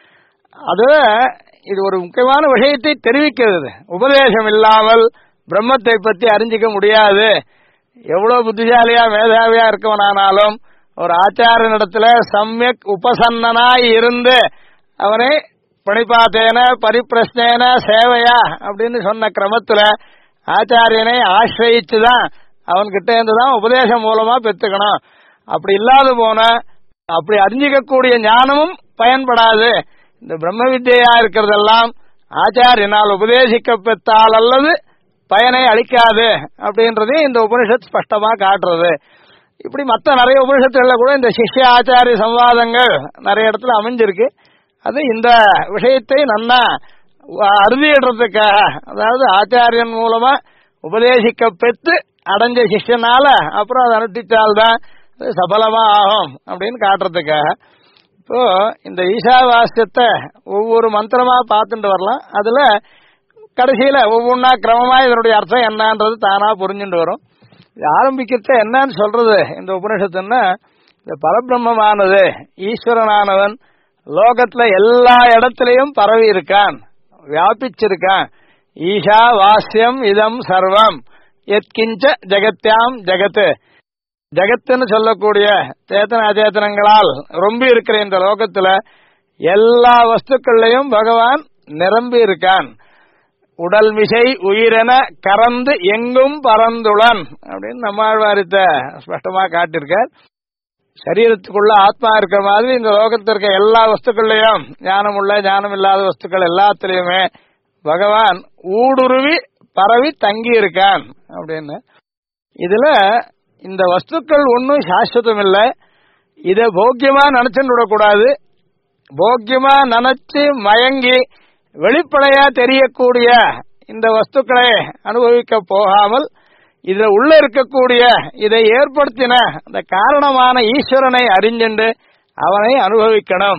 அது இது ஒரு முக்கியமான விஷயத்தை தெரிவிக்கிறது. உபதேசம் இல்லாமல் பிரம்மத்தை பற்றி அறிஞ்சிக்க முடியாது. எவ்வளவு புத்திசாலியா மேதாவியா இருக்கவனானாலும் ஒரு ஆச்சாரியனிடத்துல சமயக் உபசன்னனாய் இருந்து அவனை பணிபாத்தேன பரிப்பிரஷ்னேன சேவையா அப்படின்னு சொன்ன கிரமத்துல ஆச்சாரியனை ஆசிரியிச்சுதான் அவன்கிட்ட இருந்துதான் உபதேசம் மூலமா பெற்றுக்கணும். அப்படி இல்லாத போன அப்படி அறிஞ்சிக்கக்கூடிய ஞானமும் பயன்படாது. இந்த பிரம்ம வித்யா இருக்கிறதெல்லாம் ஆச்சாரியனால் உபதேசிக்க பெற்றால் அல்லது பயனை அளிக்காது அப்படின்றதையும் இந்த உபனிஷத் ஸ்பஷ்டமா காட்டுறது. இப்படி மற்ற நிறைய உபனிஷத்துகள்ல கூட இந்த சிஷ்ய ஆச்சாரிய சம்வாதங்கள் நிறைய இடத்துல அமைஞ்சிருக்கு. அது இந்த விஷயத்தை நன்னா அறுதியிடுறதுக்காக, அதாவது ஆச்சாரியன் மூலமா உபதேசிக்க பெற்று அடைஞ்ச சிஷ்யனால அப்புறம் அதை அனுஷ்டிச்சால்தான் சபலமா ஆகும் அப்படின்னு காட்டுறதுக்காக. இப்போ இந்த ஈஷாவாஸ்யத்தை ஒவ்வொரு மந்திரமா பார்த்துட்டு வரலாம். அதுல கடைசியில ஒவ்வொன்னா கிரமமா இதனுடைய அர்த்தம் என்னன்றது தானா புரிஞ்சுட்டு வரும். இது ஆரம்பிக்கிறத என்னன்னு சொல்றது இந்த உபனிஷத்துன்னா, இந்த பரபிரம்மமானது ஈஸ்வரனானவன் லோகத்துல எல்லா இடத்திலையும் பரவி இருக்கான், வியாபிச்சிருக்கான். ஈஷா வாஸ்யம் இதம் சர்வம் எத்கிஞ்ச ஜெகத்யாம் ஜெகத்து. ஜெகத்துன்னு சொல்லக்கூடிய சேத்தன அச்சேதனங்களால் ரொம்ப இருக்கிற இந்த லோகத்துல எல்லா வஸ்துக்கள்லையும் பகவான் நிரம்பி இருக்கான். உடல் மிசை உயிரென கறந்து எங்கும் பரந்துளன் அப்படின்னு நம்மாழ்வாரித்த ஸ்பஷ்டமா காட்டியிருக்கார். சரீரத்துக்குள்ள ஆத்மா இருக்கிற மாதிரி இந்த லோகத்தில் இருக்க எல்லா வஸ்துக்கள்லையும் ஞானம் உள்ள ஞானம் இல்லாத வஸ்துக்கள் எல்லாத்திலையுமே பகவான் ஊடுருவி பரவி தங்கி இருக்கான் அப்படின்னு. இதுல இந்த வஸ்துக்கள் ஒன்னும் சாஸ்வதம் இல்லை. இதை போக்கியமா நினைச்சுட்டு விடக்கூடாது. போக்கியமா நினைச்சு மயங்கி வெளிப்படையா தெரியக்கூடிய இந்த வஸ்துக்களை அனுபவிக்க போகாமல் இதுல உள்ள இருக்கக்கூடிய இதை ஏற்படுத்தின அந்த காரணமான ஈஸ்வரனை அறிஞ்சுண்டு அவனை அனுபவிக்கணும்.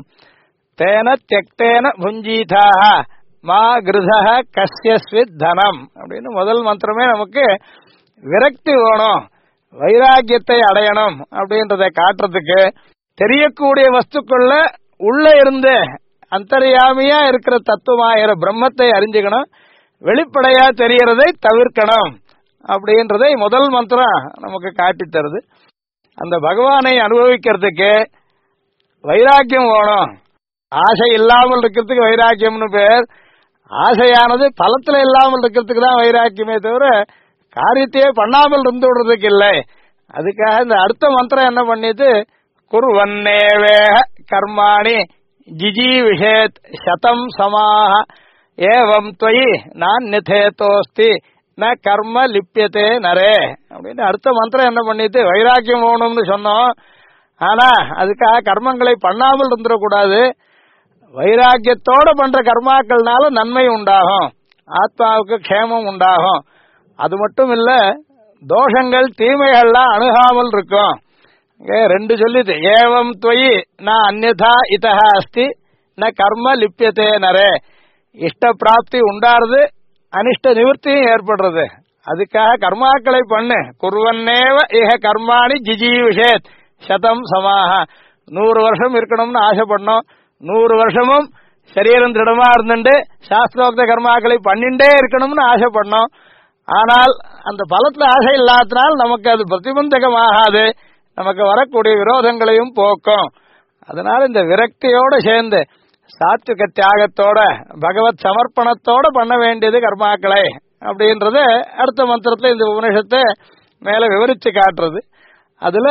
தேன தியக்தேன புஞ்சீதாக மா கிருதஹ கஸ்யஸ்வித் தனம் அப்படின்னு முதல் மந்திரமே நமக்கு விரக்தி வேணும், வைராக்கியத்தை அடையணும் அப்படின்றத காட்டுறதுக்கு தெரியக்கூடிய வஸ்துக்குள்ள உள்ள இருந்து அந்தர்யாமியா இருக்கிற தத்துவமாகிற பிரம்மத்தை அறிஞ்சுக்கணும், வெளிப்படையா தெரியறதை தவிர்க்கணும் அப்படின்றதை முதல் மந்திரம் நமக்கு காட்டி தருது. அந்த பகவானை அனுபவிக்கிறதுக்கு வைராக்கியம் வேணும். ஆசை இல்லாமல் இருக்கிறதுக்கு வைராக்கியம்னு பேர். ஆசையானது பலத்துல இல்லாமல் இருக்கிறதுக்கு தான் வைராக்கியமே தவிர காரியத்தையே பண்ணாமல் இருந்து விடுறதுக்கு இல்லை. அதுக்காக இந்த அடுத்த மந்திரம் என்ன பண்ணிட்டு, குர்வன்னேவே கர்மாணி ஜிஜீவிஷேத் சதம் சமாக ஏவம் त्वयि நான்யதேதோஸ்தி ந கர்ம லிப்யதே நரே அப்படின்னு அடுத்த மந்திரம் என்ன பண்ணிட்டு வைராக்கியம் வேணும்னு சொன்னோம். ஆனா அதுக்காக கர்மங்களை பண்ணாமல் இருந்துடக்கூடாது. வைராக்கியத்தோட பண்ற கர்மாக்கள்னால நன்மை உண்டாகும், ஆத்மாவுக்கு க்ஷேமம் உண்டாகும். அது மட்டும் இல்ல, தோஷங்கள் தீமைகள்லாம் அணுகாமல் இருக்கும். ரெண்டு சொல்லிது, ஏவம் त्वयि ந அன்யதா இதஹ அஸ்தி ந கர்ம லிப்யதே நரே. இஷ்ட பிராப்தி உண்டாருது, அனிஷ்ட நிவர்த்தியும் ஏற்படுறது. அதுக்காக கர்மாக்களை பண்ணு. குர்வன்னேவ இஹ கர்மாணி ஜிஜீவிஷேத் சதம் சமாக. 100 வருஷம் இருக்கணும்னு ஆசைப்படணும். 100 வருஷமும் சரீரம் திடமா இருந்துட்டு சாஸ்திரோக்த கர்மாக்களை பண்ணிண்டே இருக்கணும்னு ஆசைப்படணும். ஆனால் அந்த பலத்துல ஆசை இல்லாதனால் நமக்கு அது பிரதிபந்தகமாகாது, நமக்கு வரக்கூடிய விரோதங்களையும் போக்கும். அதனால இந்த விரக்தியோட சேர்ந்து சாத்விக தியாகத்தோட பகவத் சமர்ப்பணத்தோட பண்ண வேண்டியது கர்மாக்களை அப்படின்றது அடுத்த மந்திரத்துல இந்த உபனிஷத்தை மேல விவரிச்சு காட்டுறது. அதுல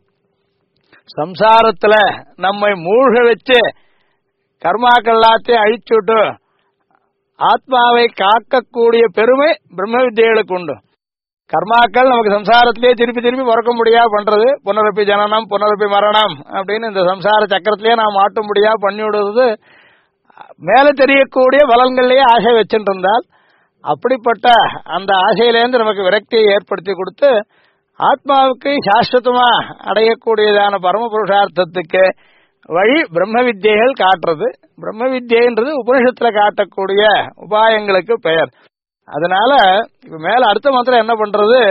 சம்சாரத்துல நம்மை மூழ்க வச்சு கர்மாக்கள் எல்லாத்தையும் அழிச்சுட்டு ஆத்மாவை காக்கக்கூடிய பெருமை பிரம்ம வித்யைகளுக்கு உண்டு. கர்மாக்கள் நமக்கு சம்சாரத்திலேயே திருப்பி திருப்பி பிறக்க முடியா பண்றது, புனரப்பி ஜனனம் புனரப்பி மரணம் அப்படின்னு இந்த சம்சார சக்கரத்திலேயே நாம் மாட்ட முடியா பண்ணி விடுறது மேல தெரியக்கூடிய பலன்கள்லயே ஆசை வச்சுட்டு இருந்தால், அப்படிப்பட்ட அந்த ஆசையிலேருந்து நமக்கு விரக்தியை ஏற்படுத்தி கொடுத்து ஆத்மாவுக்கு சாஸ்வதமா அடையக்கூடியதான பரம புருஷார்த்தத்துக்கு வழி பிரம்ம வித்யைகள் காட்டுறது. பிரம்ம வித்யைன்றது உபனிஷத்துல காட்டக்கூடிய உபாயங்களுக்கு பெயர். அதனால இப்ப மேல அடுத்த மந்திரம் என்ன பண்றது,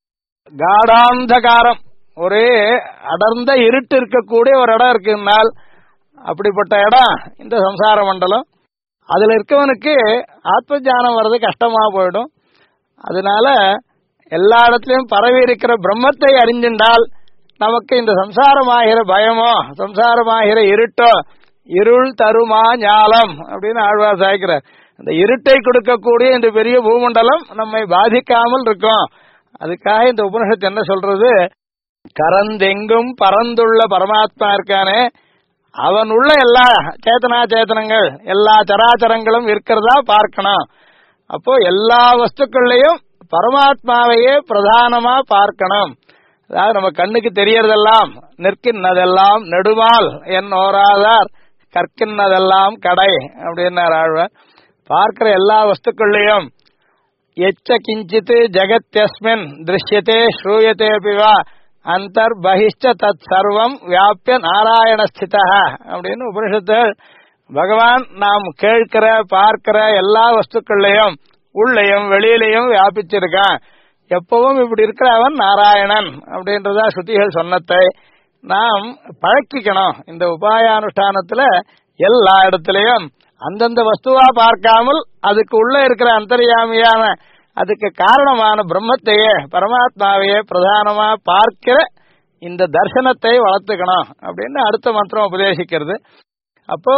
காடாந்தகாரம் ஒரே அடர்ந்த இருட்டு இருக்கக்கூடிய ஒரு இடம் இருக்குன்னால் அப்படிப்பட்ட இடம் இந்த சம்சார மண்டலம். அதுல இருக்கவனுக்கு ஆத்ம ஞானம் வர்றது கஷ்டமா போயிடும். அதனால எல்லா இடத்துலயும் பரவி இருக்கிற பிரம்மத்தை அறிஞ்சின்றால் நமக்கு இந்த சம்சாரமாகிற பயமோ சம்சாரமாகிற இருட்டோ இருள் தருமா ஞாலம் அப்படின்னு ஆழ்வார் சாய்க்கிறார். இந்த இருட்டை கொடுக்கக்கூடிய இந்த பெரிய பூமண்டலம் நம்மை பாதிக்காமல் இருக்கும். அதுக்காக இந்த உபனிஷத்து என்ன சொல்றது, கரந்தெங்கும் பரந்துள்ள பரமாத்மா இருக்கானே அவன் உள்ள எல்லா சேத்தனா சேத்தனங்கள் எல்லா சராச்சரங்களும் இருக்கிறதா பார்க்கணும். அப்போ எல்லா வஸ்துக்கள்லையும் பரமாத்மாவையே பிரதானமா பார்க்கணும். அதாவது நம்ம கண்ணுக்கு தெரியறதெல்லாம் நிற்கின்றதெல்லாம் நெடுமால் என் ஓராதார் கற்கின்றதெல்லாம் கடை அப்படின்னார் ஆழ்வார். பார்க்கிற எல்லா வஸ்துக்கள்லையும் எச்ச கிஞ்சித் ஜெகத்யஸ்மின் திருஷ்யத்தே ஸ்ரூயத்தே பிவா அந்தர் பகிஷ்ட தத் சர்வம் வியாபிய நாராயண ஸ்திதா அப்படின்னு உபனிஷத்து பகவான் நாம் கேட்கிற பார்க்கிற எல்லா வஸ்துக்கள்லையும் உள்ளையும் வெளியிலையும் வியாபிச்சிருக்கான். எப்பவும் இப்படி இருக்கிற அவன் நாராயணன் அப்படின்றதா ஸ்ருதிகள் சொன்னதை நாம் பழக்கிக்கணும். இந்த உபாயானுஷ்டானத்துல எல்லா இடத்துலயும் அந்தந்த வஸ்துவா பார்க்காமல் அதுக்கு உள்ள இருக்கிற அந்தர்யாமியான அதுக்கு காரணமான பிரம்மத்தையே பரமாத்மாவையே பிரதானமா பார்க்கிற இந்த தர்சனத்தை வளர்த்துக்கணும் அப்படின்னு அடுத்த மந்திரம் உபதேசிக்கிறது. அப்போ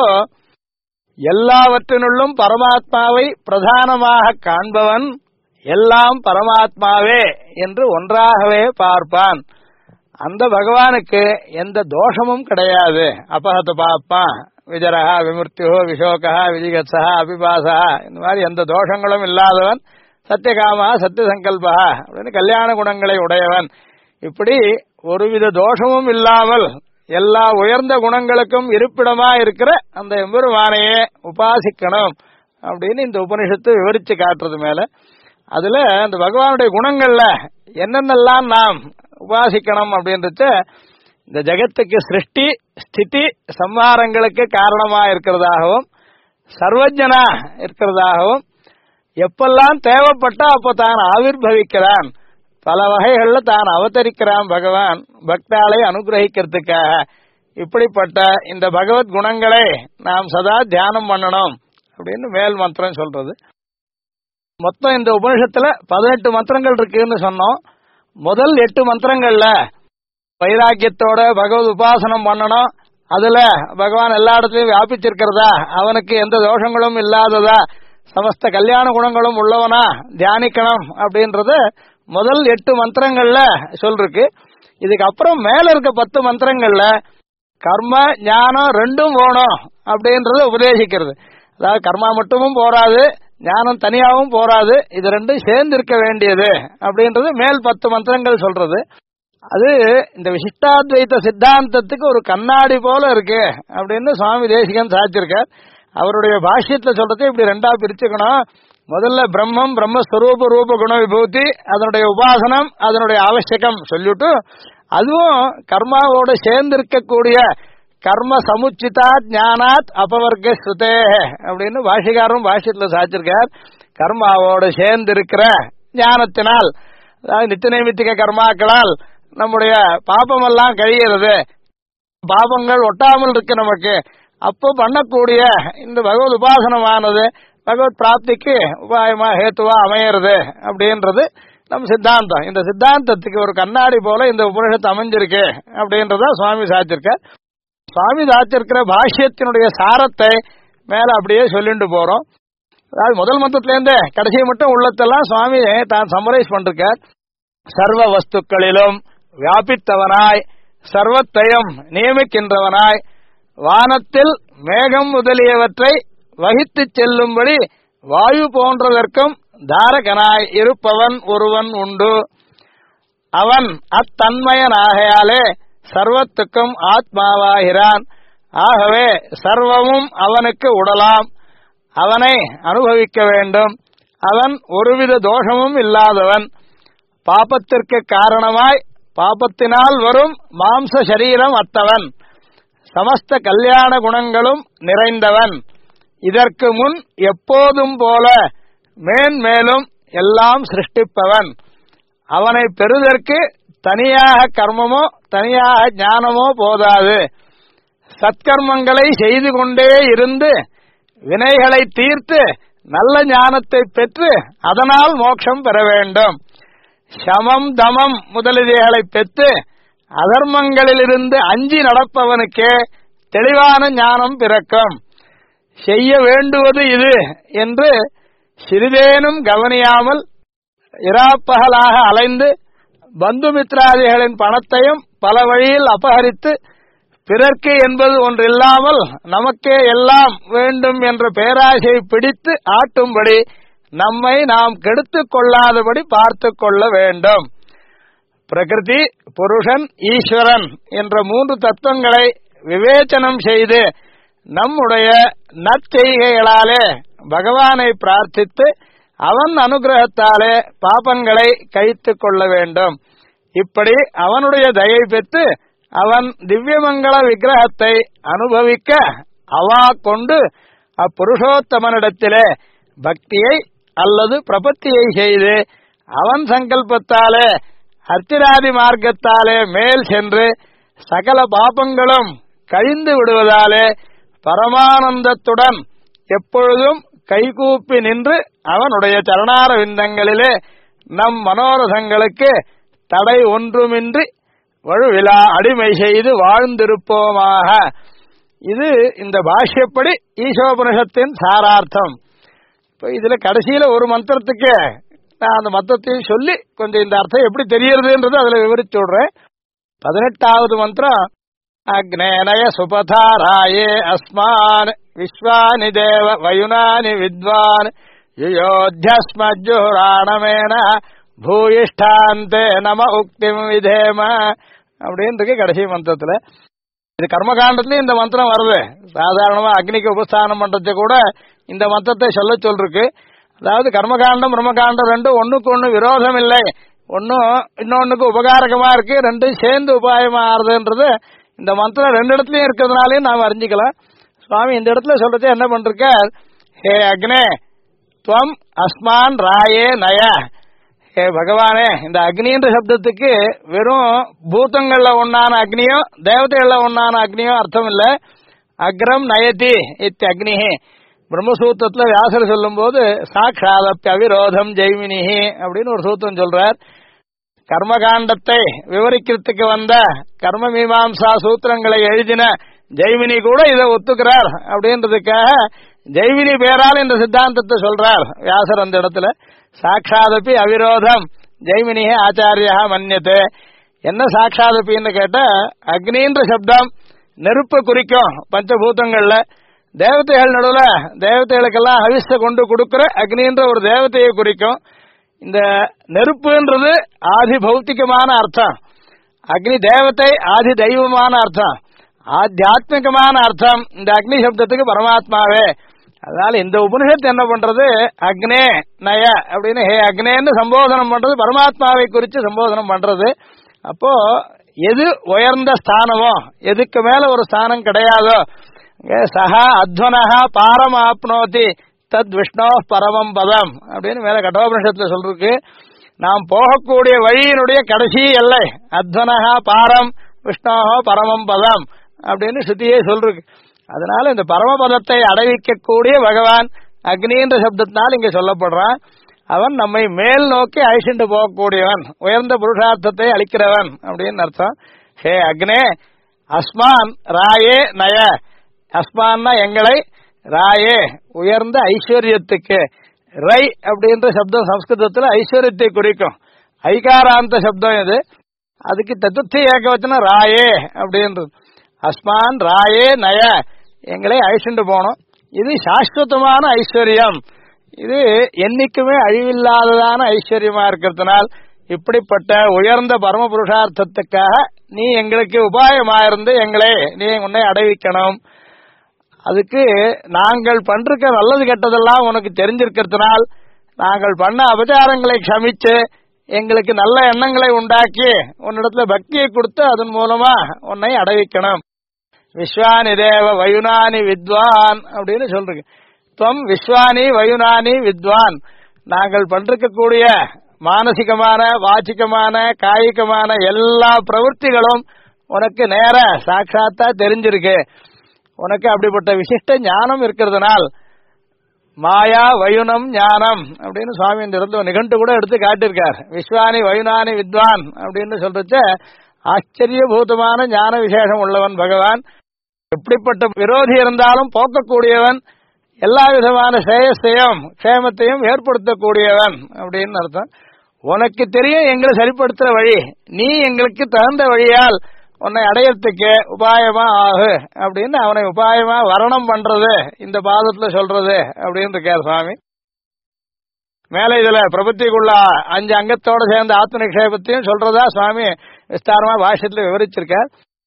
எல்லாவற்றினுள்ளும் பரமாத்மாவை பிரதானமாக காண்பவன் எல்லாம் பரமாத்மாவே என்று ஒன்றாகவே பார்ப்பான். அந்த பகவானுக்கு எந்த தோஷமும் கிடையாது. அபஹத பாப்பா விஜரஹா விமுர்த்தியோ விஷோகா விஜிகத்ஸா அபிபாசா இந்த மாதிரி எந்த தோஷங்களும் இல்லாதவன், சத்தியகாமா சத்திய சங்கல்பா அப்படின்னு கல்யாண குணங்களை உடையவன். இப்படி ஒருவித தோஷமும் இல்லாமல் எல்லா உயர்ந்த குணங்களுக்கும் இருப்பிடமா இருக்கிற அந்த எம்பெருமானையே உபாசிக்கணும் அப்படின்னு இந்த உபனிஷத்து விவரிச்சு காட்டுறது. மேல அதுல அந்த பகவானுடைய குணங்கள்ல என்னென்னலாம் நாம் உபாசிக்கணும் அப்படின்றத இந்த ஜெகத்துக்கு சிருஷ்டி ஸ்திதி சம்ஹாரங்களுக்கு காரணமா இருக்கிறதாகவும் சர்வஜனா இருக்கிறதாகவும் எப்பெல்லாம் தேவைப்பட்டா அப்ப தான் ஆவிர்பவிக்கிறான், பல வகைகள்ல தான் அவதரிக்கிறான் பகவான் பக்தாளை அனுகிரகிக்கிறதுக்காக. இப்படிப்பட்ட இந்த பகவத் குணங்களை நாம் சதா தியானம் பண்ணணும் அப்படின்னு மேல் மந்திரம் சொல்றது. மொத்தம் இந்த உபனிஷத்துல 18 மந்திரங்கள் இருக்குன்னு சொன்னோம். முதல் 8 மந்திரங்கள்ல வைராக்கியத்தோட பகவத் உபாசனம் பண்ணணும், அதுல பகவான் எல்லா இடத்துலயும் வியாபிச்சிருக்கிறதா, அவனுக்கு எந்த தோஷங்களும் இல்லாததா, சமஸ்த கல்யாண குணங்களும் உள்ளவனா தியானிக்கணும் அப்படின்றது முதல் 8 மந்திரங்கள்ல சொல்லிருக்கு. இதுக்கப்புறம் மேல இருக்க 10 மந்திரங்கள்ல கர்ம ஞானம் ரெண்டும் போகணும் அப்படின்றத உபதேசிக்கிறது. அதாவது கர்மா மட்டுமும் போராது, ஞானம் தனியாகவும் போராது, இது ரெண்டும் சேர்ந்து இருக்க வேண்டியது அப்படின்றது மேல் 10 மந்திரங்கள் சொல்றது. அது இந்த விசிஷ்டாத்வைத சித்தாந்தத்துக்கு ஒரு கண்ணாடி போல இருக்கு அப்படின்னு சுவாமி தேசிகன் சாதிச்சிருக்கார். அவருடைய பாஷ்யத்துல சொல்றது இப்படி ரெண்டா பிரிச்சுக்கணும். முதல்ல பிரம்மம், பிரம்மஸ்வரூப ரூப குண விபூதி, அதனுடைய உபாசனம், அதனுடைய அவசியம் சொல்லிட்டு, அதுவும் கர்மாவோட சேர்ந்து இருக்கக்கூடிய கர்ம சமுச்சிதா ஞானாத் அபவர்க்க ஸ்ருதே அப்படின்னு பாஷிகாரும் பாஷ்யத்துல சாதிச்சிருக்கார். கர்மாவோட சேர்ந்து இருக்கிற ஞானத்தினால், அதாவது நித்திய நைமித்திக கர்மாக்களால் நம்முடைய பாபமெல்லாம் கழிகிறது, பாபங்கள் ஒட்டாமல் இருக்கு நமக்கு. அப்போ பண்ணக்கூடிய இந்த பகவத் உபாசனமானது பகவத் பிராப்திக்கு உபாயமா ஹேத்துவா அமையிறது அப்படின்றது நம் சித்தாந்தம். இந்த சித்தாந்தத்துக்கு ஒரு கண்ணாடி போல இந்த உபனிஷத்து அமைஞ்சிருக்கு அப்படின்றத சுவாமி சாதிச்சிருக்க. சுவாமி சாதிச்சிருக்கிற பாஷ்யத்தினுடைய சாரத்தை மேல அப்படியே சொல்லிட்டு போறோம். அதாவது முதல் மந்திரத்துல இருந்து கடைசி மட்டும் உள்ளத்தெல்லாம் சுவாமி தான் சம்மரைஸ் பண்ணிருக்கார். சர்வ வஸ்துக்களிலும் வியாபித்தவனாய், சர்வத்தையும் நியமிக்கின்றவனாய், வானத்தில் மேகம் முதலியவற்றை வகித்து செல்லும்படி வாயு போன்றதற்கும் தாரகனாய் இருப்பவன் ஒருவன் உண்டு. அவன் அத்தன்மயனாகையாலே சர்வத்துக்கும் ஆத்மாவாகிறான். ஆகவே சர்வமும் அவனுக்கு உடலாம், அவனை அனுபவிக்க வேண்டும். அவன் ஒருவித தோஷமும் இல்லாதவன், பாபத்திற்கு காரணமாய் பாபத்தினால் வரும் மாம்ச சரீரம் அத்தவன், சமஸ்த கல்யாண குணங்களும் நிறைந்தவன், இதற்கு முன் எப்போதும் போல மேன்மேலும் எல்லாம் சிருஷ்டிப்பவன். அவனை பெறுதற்கு தனியாக கர்மமோ தனியாக ஞானமோ போதாது. சத்கர்மங்களை செய்து கொண்டே இருந்து வினைகளை தீர்த்து நல்ல ஞானத்தை பெற்று அதனால் மோட்சம் பெற வேண்டும். சமம் தமம் முதலியவைகளை பெற்று அதர்மங்களிலிருந்து அஞ்சி நடப்பவனுக்கே தெளிவான ஞானம் பிறக்கும். செய்ய வேண்டுவது இது என்று சிறிதேனும் கவனியாமல் இராப்பகலாக அலைந்து பந்துமித்ராதிகளின் பணத்தையும் பல வழியில் அபகரித்து பிறர்க்கு என்பது ஒன்றில்லாமல் நமக்கே எல்லாம் வேண்டும் என்ற பேராசை பிடித்து ஆட்டும்படி நம்மை நாம் கெடுத்துக் கொள்ளாதபடி பார்த்து கொள்ள வேண்டும். பிரகிருதி, புருஷன், ஈஸ்வரன் என்ற 3 தத்துவங்களை விவேச்சனம் செய்து நம்முடைய நற்செய்கைகளாலே பகவானை பிரார்த்தித்து அவன் அனுகிரகத்தாலே பாபங்களை கழித்துக் கொள்ள வேண்டும். இப்படி அவனுடைய தயை பெற்று அவன் திவ்யமங்கள விக்கிரகத்தை அனுபவிக்க அவா கொண்டு அப்புருஷோத்தமனிடத்திலே பக்தியை அல்லது பிரபத்தியை செய்து அவன் சங்கல்பத்தாலே அர்த்திராதி மார்க்கத்தாலே மேல் சென்று சகல பாபங்களும் கழிந்து விடுவதாலே பரமானந்தத்துடன் எப்பொழுதும் கைகூப்பி நின்று அவனுடைய சரணார விந்தங்களிலே நம் மனோரதங்களுக்கு தடை ஒன்றுமின்றி வழுவிலா அடிமை செய்து வாழ்ந்திருப்போமாக. இது இந்த பாஷ்யப்படி ஈசோபனிஷத்தின் சாரார்த்தம். இப்ப இதுல கடைசியில ஒரு மந்திரத்துக்கு நான் அந்த மந்திரத்தையும் சொல்லி கொஞ்சம் இந்த அர்த்தம் எப்படி தெரியறதுன்றது அதுல விவரிச்சு விடுறேன். 18வது மந்திரம் அக்னேனய சுபதாராயே அஸ்மான் விஸ்வானி தேவ வயுனானி வித்வான் யுயோத்யஸ்மஜுராணமேன பூயிஷ்டாந்தே நம உக்திம் விதேம அப்படின்னு கடைசி மந்திரத்துல. இது கர்மகாண்டத்திலயும் இந்த மந்திரம் வருது. சாதாரணமா அக்னிக்கு உபஸ்தானம் பண்றது கூட இந்த மந்திரத்தை சொல்ல சொல்லிருக்கு. அதாவது கர்மகாண்டம் பிரம்மகாண்டம் ரெண்டும் ஒண்ணுக்கு ஒண்ணு விரோதம் இல்லை, ஒன்னும் இன்னொன்னுக்கு உபகாரகமா இருக்கு, ரெண்டும் சேர்ந்து உபாயமா ஆறுதுன்றது இந்த மந்திரம் 2 இடத்துலயும் இருக்கிறதுனாலையும் நாம் அறிஞ்சிக்கலாம். சுவாமி இந்த இடத்துல சொல்றது என்ன பண்றார், ஹே அக்னே துவம் அஸ்மான் ராயே நய, ஏ பகவானே, இந்த அக்னின்ற சப்தத்துக்கு வெறும் பூதங்கள்ல ஒன்னான அக்னியோ தேவதைகள்ல ஒன்னான அக்னியோ அர்த்தம் இல்ல. அக்ரம் நயதி இத்தி அக்னிஹி பிரம்மசூத்திரத்துல வியாசர் சொல்லும் போது சாட்சாதப்ய அவிரோதம் ஜெய்மினிஹி அப்படின்னு ஒரு சூத்திரம் சொல்றார். கர்மகாண்டத்தை விவரிக்கிறதுக்கு வந்த கர்ம மீமாம்சா சூத்திரங்களை எழுதின ஜெய்மினி கூட இதை ஒத்துக்கிறார் அப்படின்றதுக்காக ஜெய்மினி பேரால் இந்த சித்தாந்தத்தை சொல்றார் வியாசர். அந்த இடத்துல சாட்சாதப்பி அவிரோதம் ஜெய்மினியே ஆச்சாரியா மன்னியத்தை. என்ன சாட்சாதப்பின்னு கேட்டா, அக்னின்ற சப்தம் நெருப்பை குறிக்கும் பஞ்சபூதங்கள்ல. தேவதைகள் நடுவுல தேவதைகளுக்கெல்லாம் ஹவிஸ கொண்டு கொடுக்கிற அக்னின்ற ஒரு தேவதையை குறிக்கும். இந்த நெருப்புன்றது ஆதி பௌத்திகமான அர்த்தம், அக்னி தேவதை ஆதி தெய்வமான அர்த்தம், ஆத்தியாத்மிகமான அர்த்தம் இந்த அக்னி சப்தத்துக்கு பரமாத்மாவே. அதனால இந்த உபனிஷத்து என்ன பண்றது, அக்னே நய அப்படின்னு ஹே அக்னேன்னு சம்போதனம் பண்றது, பரமாத்மாவை குறிச்சு சம்போதனம் பண்றது. அப்போ எது உயர்ந்த ஸ்தானமோ, எதுக்கு மேல ஒரு ஸ்தானம் கிடையாதோ, சஹா அத்வனஹா பாரம் ஆப்னோதி தத் விஷ்ணோ பரமம் பதம் அப்படின்னு மேல கட்டோபனிஷத்துல சொல்றதுக்கு. நாம் போகக்கூடிய வழியினுடைய கடைசி எல்லை அத்வனஹா பாரம் விஷ்ணோஹோ பரமம் பதம் அப்படின்னு ஸ்ருதியே சொல்றதுக்கு. அதனால இந்த பரமபதத்தை அடைவிக்கக்கூடிய பகவான் அக்னின்ற சப்தத்தினால் இங்க சொல்லப்படுறான். அவன் நம்மை மேல் நோக்கி அழிச்சுட்டு போகக்கூடியவன், உயர்ந்த புருஷார்த்தத்தை அளிக்கிறவன் அப்படின்னு அர்த்தம். ஹே அக்னே அஸ்மான் ராயே நய, அஸ்மான்னா எங்களை, ராயே உயர்ந்த ஐஸ்வர்யத்துக்கு. ரை அப்படின்ற சப்தம் சம்ஸ்கிருதத்துல ஐஸ்வர்யத்தை குறிக்கும், ஐகாராந்த சப்தம் இது. அதுக்கு சதுர்த்தி ஏகவச்சனம் ராயே அப்படின்றது. அஸ்மான் ராயே நய, எங்களை அழிச்சுட்டு போனோம். இது சாஸ்வதமான ஐஸ்வர்யம், இது என்னைக்குமே அழிவில்லாததான ஐஸ்வர்யமா இருக்கிறதுனால் இப்படிப்பட்ட உயர்ந்த பரம புருஷார்த்தத்துக்காக நீ எங்களுக்கு உபாயமாயிருந்து எங்களை நீ உன்னை அடைவிக்கணும். அதுக்கு நாங்கள் பண்ற நல்லது கெட்டதெல்லாம் உனக்கு தெரிஞ்சிருக்கிறதுனால் நாங்கள் பண்ண அபச்சாரங்களை க்ஷமிச்சு எங்களுக்கு நல்ல எண்ணங்களை உண்டாக்கி உன்னிடத்துல பக்தியை கொடுத்து அதன் மூலமா உன்னை அடைவிக்கணும். விஸ்வானி தேவ வயுனானி வித்வான் அப்படின்னு சொல்றீங்க. துவம் விஸ்வானி வயுனானி வித்வான், நாங்கள் பண்றக்கூடிய மானசிகமான வாச்சிகமான காய்கமான எல்லா பிரவൃத்திகளும் உனக்கு நேர சாட்சாத்தா தெரிஞ்சிருக்கு. உனக்கு அப்படிப்பட்ட விசிஷ்ட ஞானம் இருக்கிறதுனால் மாயா வயுனம் ஞானம் அப்படின்னு சுவாமி இந்த இடத்துல நிகண்டு கூட எடுத்து காட்டியிருக்கார். விஸ்வானி வயுனானி வித்வான் அப்படின்னு சொல்றச்ச ஆச்சரியபூதமான ஞான விசேஷம் உள்ளவன் பகவான். எப்படிப்பட்ட விரோதி இருந்தாலும் போக்கக்கூடியவன், எல்லா விதமான சேயத்தையும் க்ஷேமத்தையும் ஏற்படுத்தக்கூடியவன் அப்படின்னு அர்த்தம். உனக்கு தெரியும் எங்களை சரிப்படுத்துற வழி, நீ எங்களுக்கு தகுந்த வழியால் உன்னை அடையறதுக்கு உபாயமா ஆகு அப்படின்னு அவனை உபாயமா வரணம் பண்றது இந்த பாதத்துல சொல்றது அப்படின்னு இருக்கார் சுவாமி. மேல இதுல பிரபத்திக்குள்ள 5 அங்கத்தோட சேர்ந்த ஆத்ம நிக்ஷேபத்தையும் சொல்றதா சுவாமி விஸ்தாரமா பாஷ்யத்துல விவரிச்சிருக்கார்.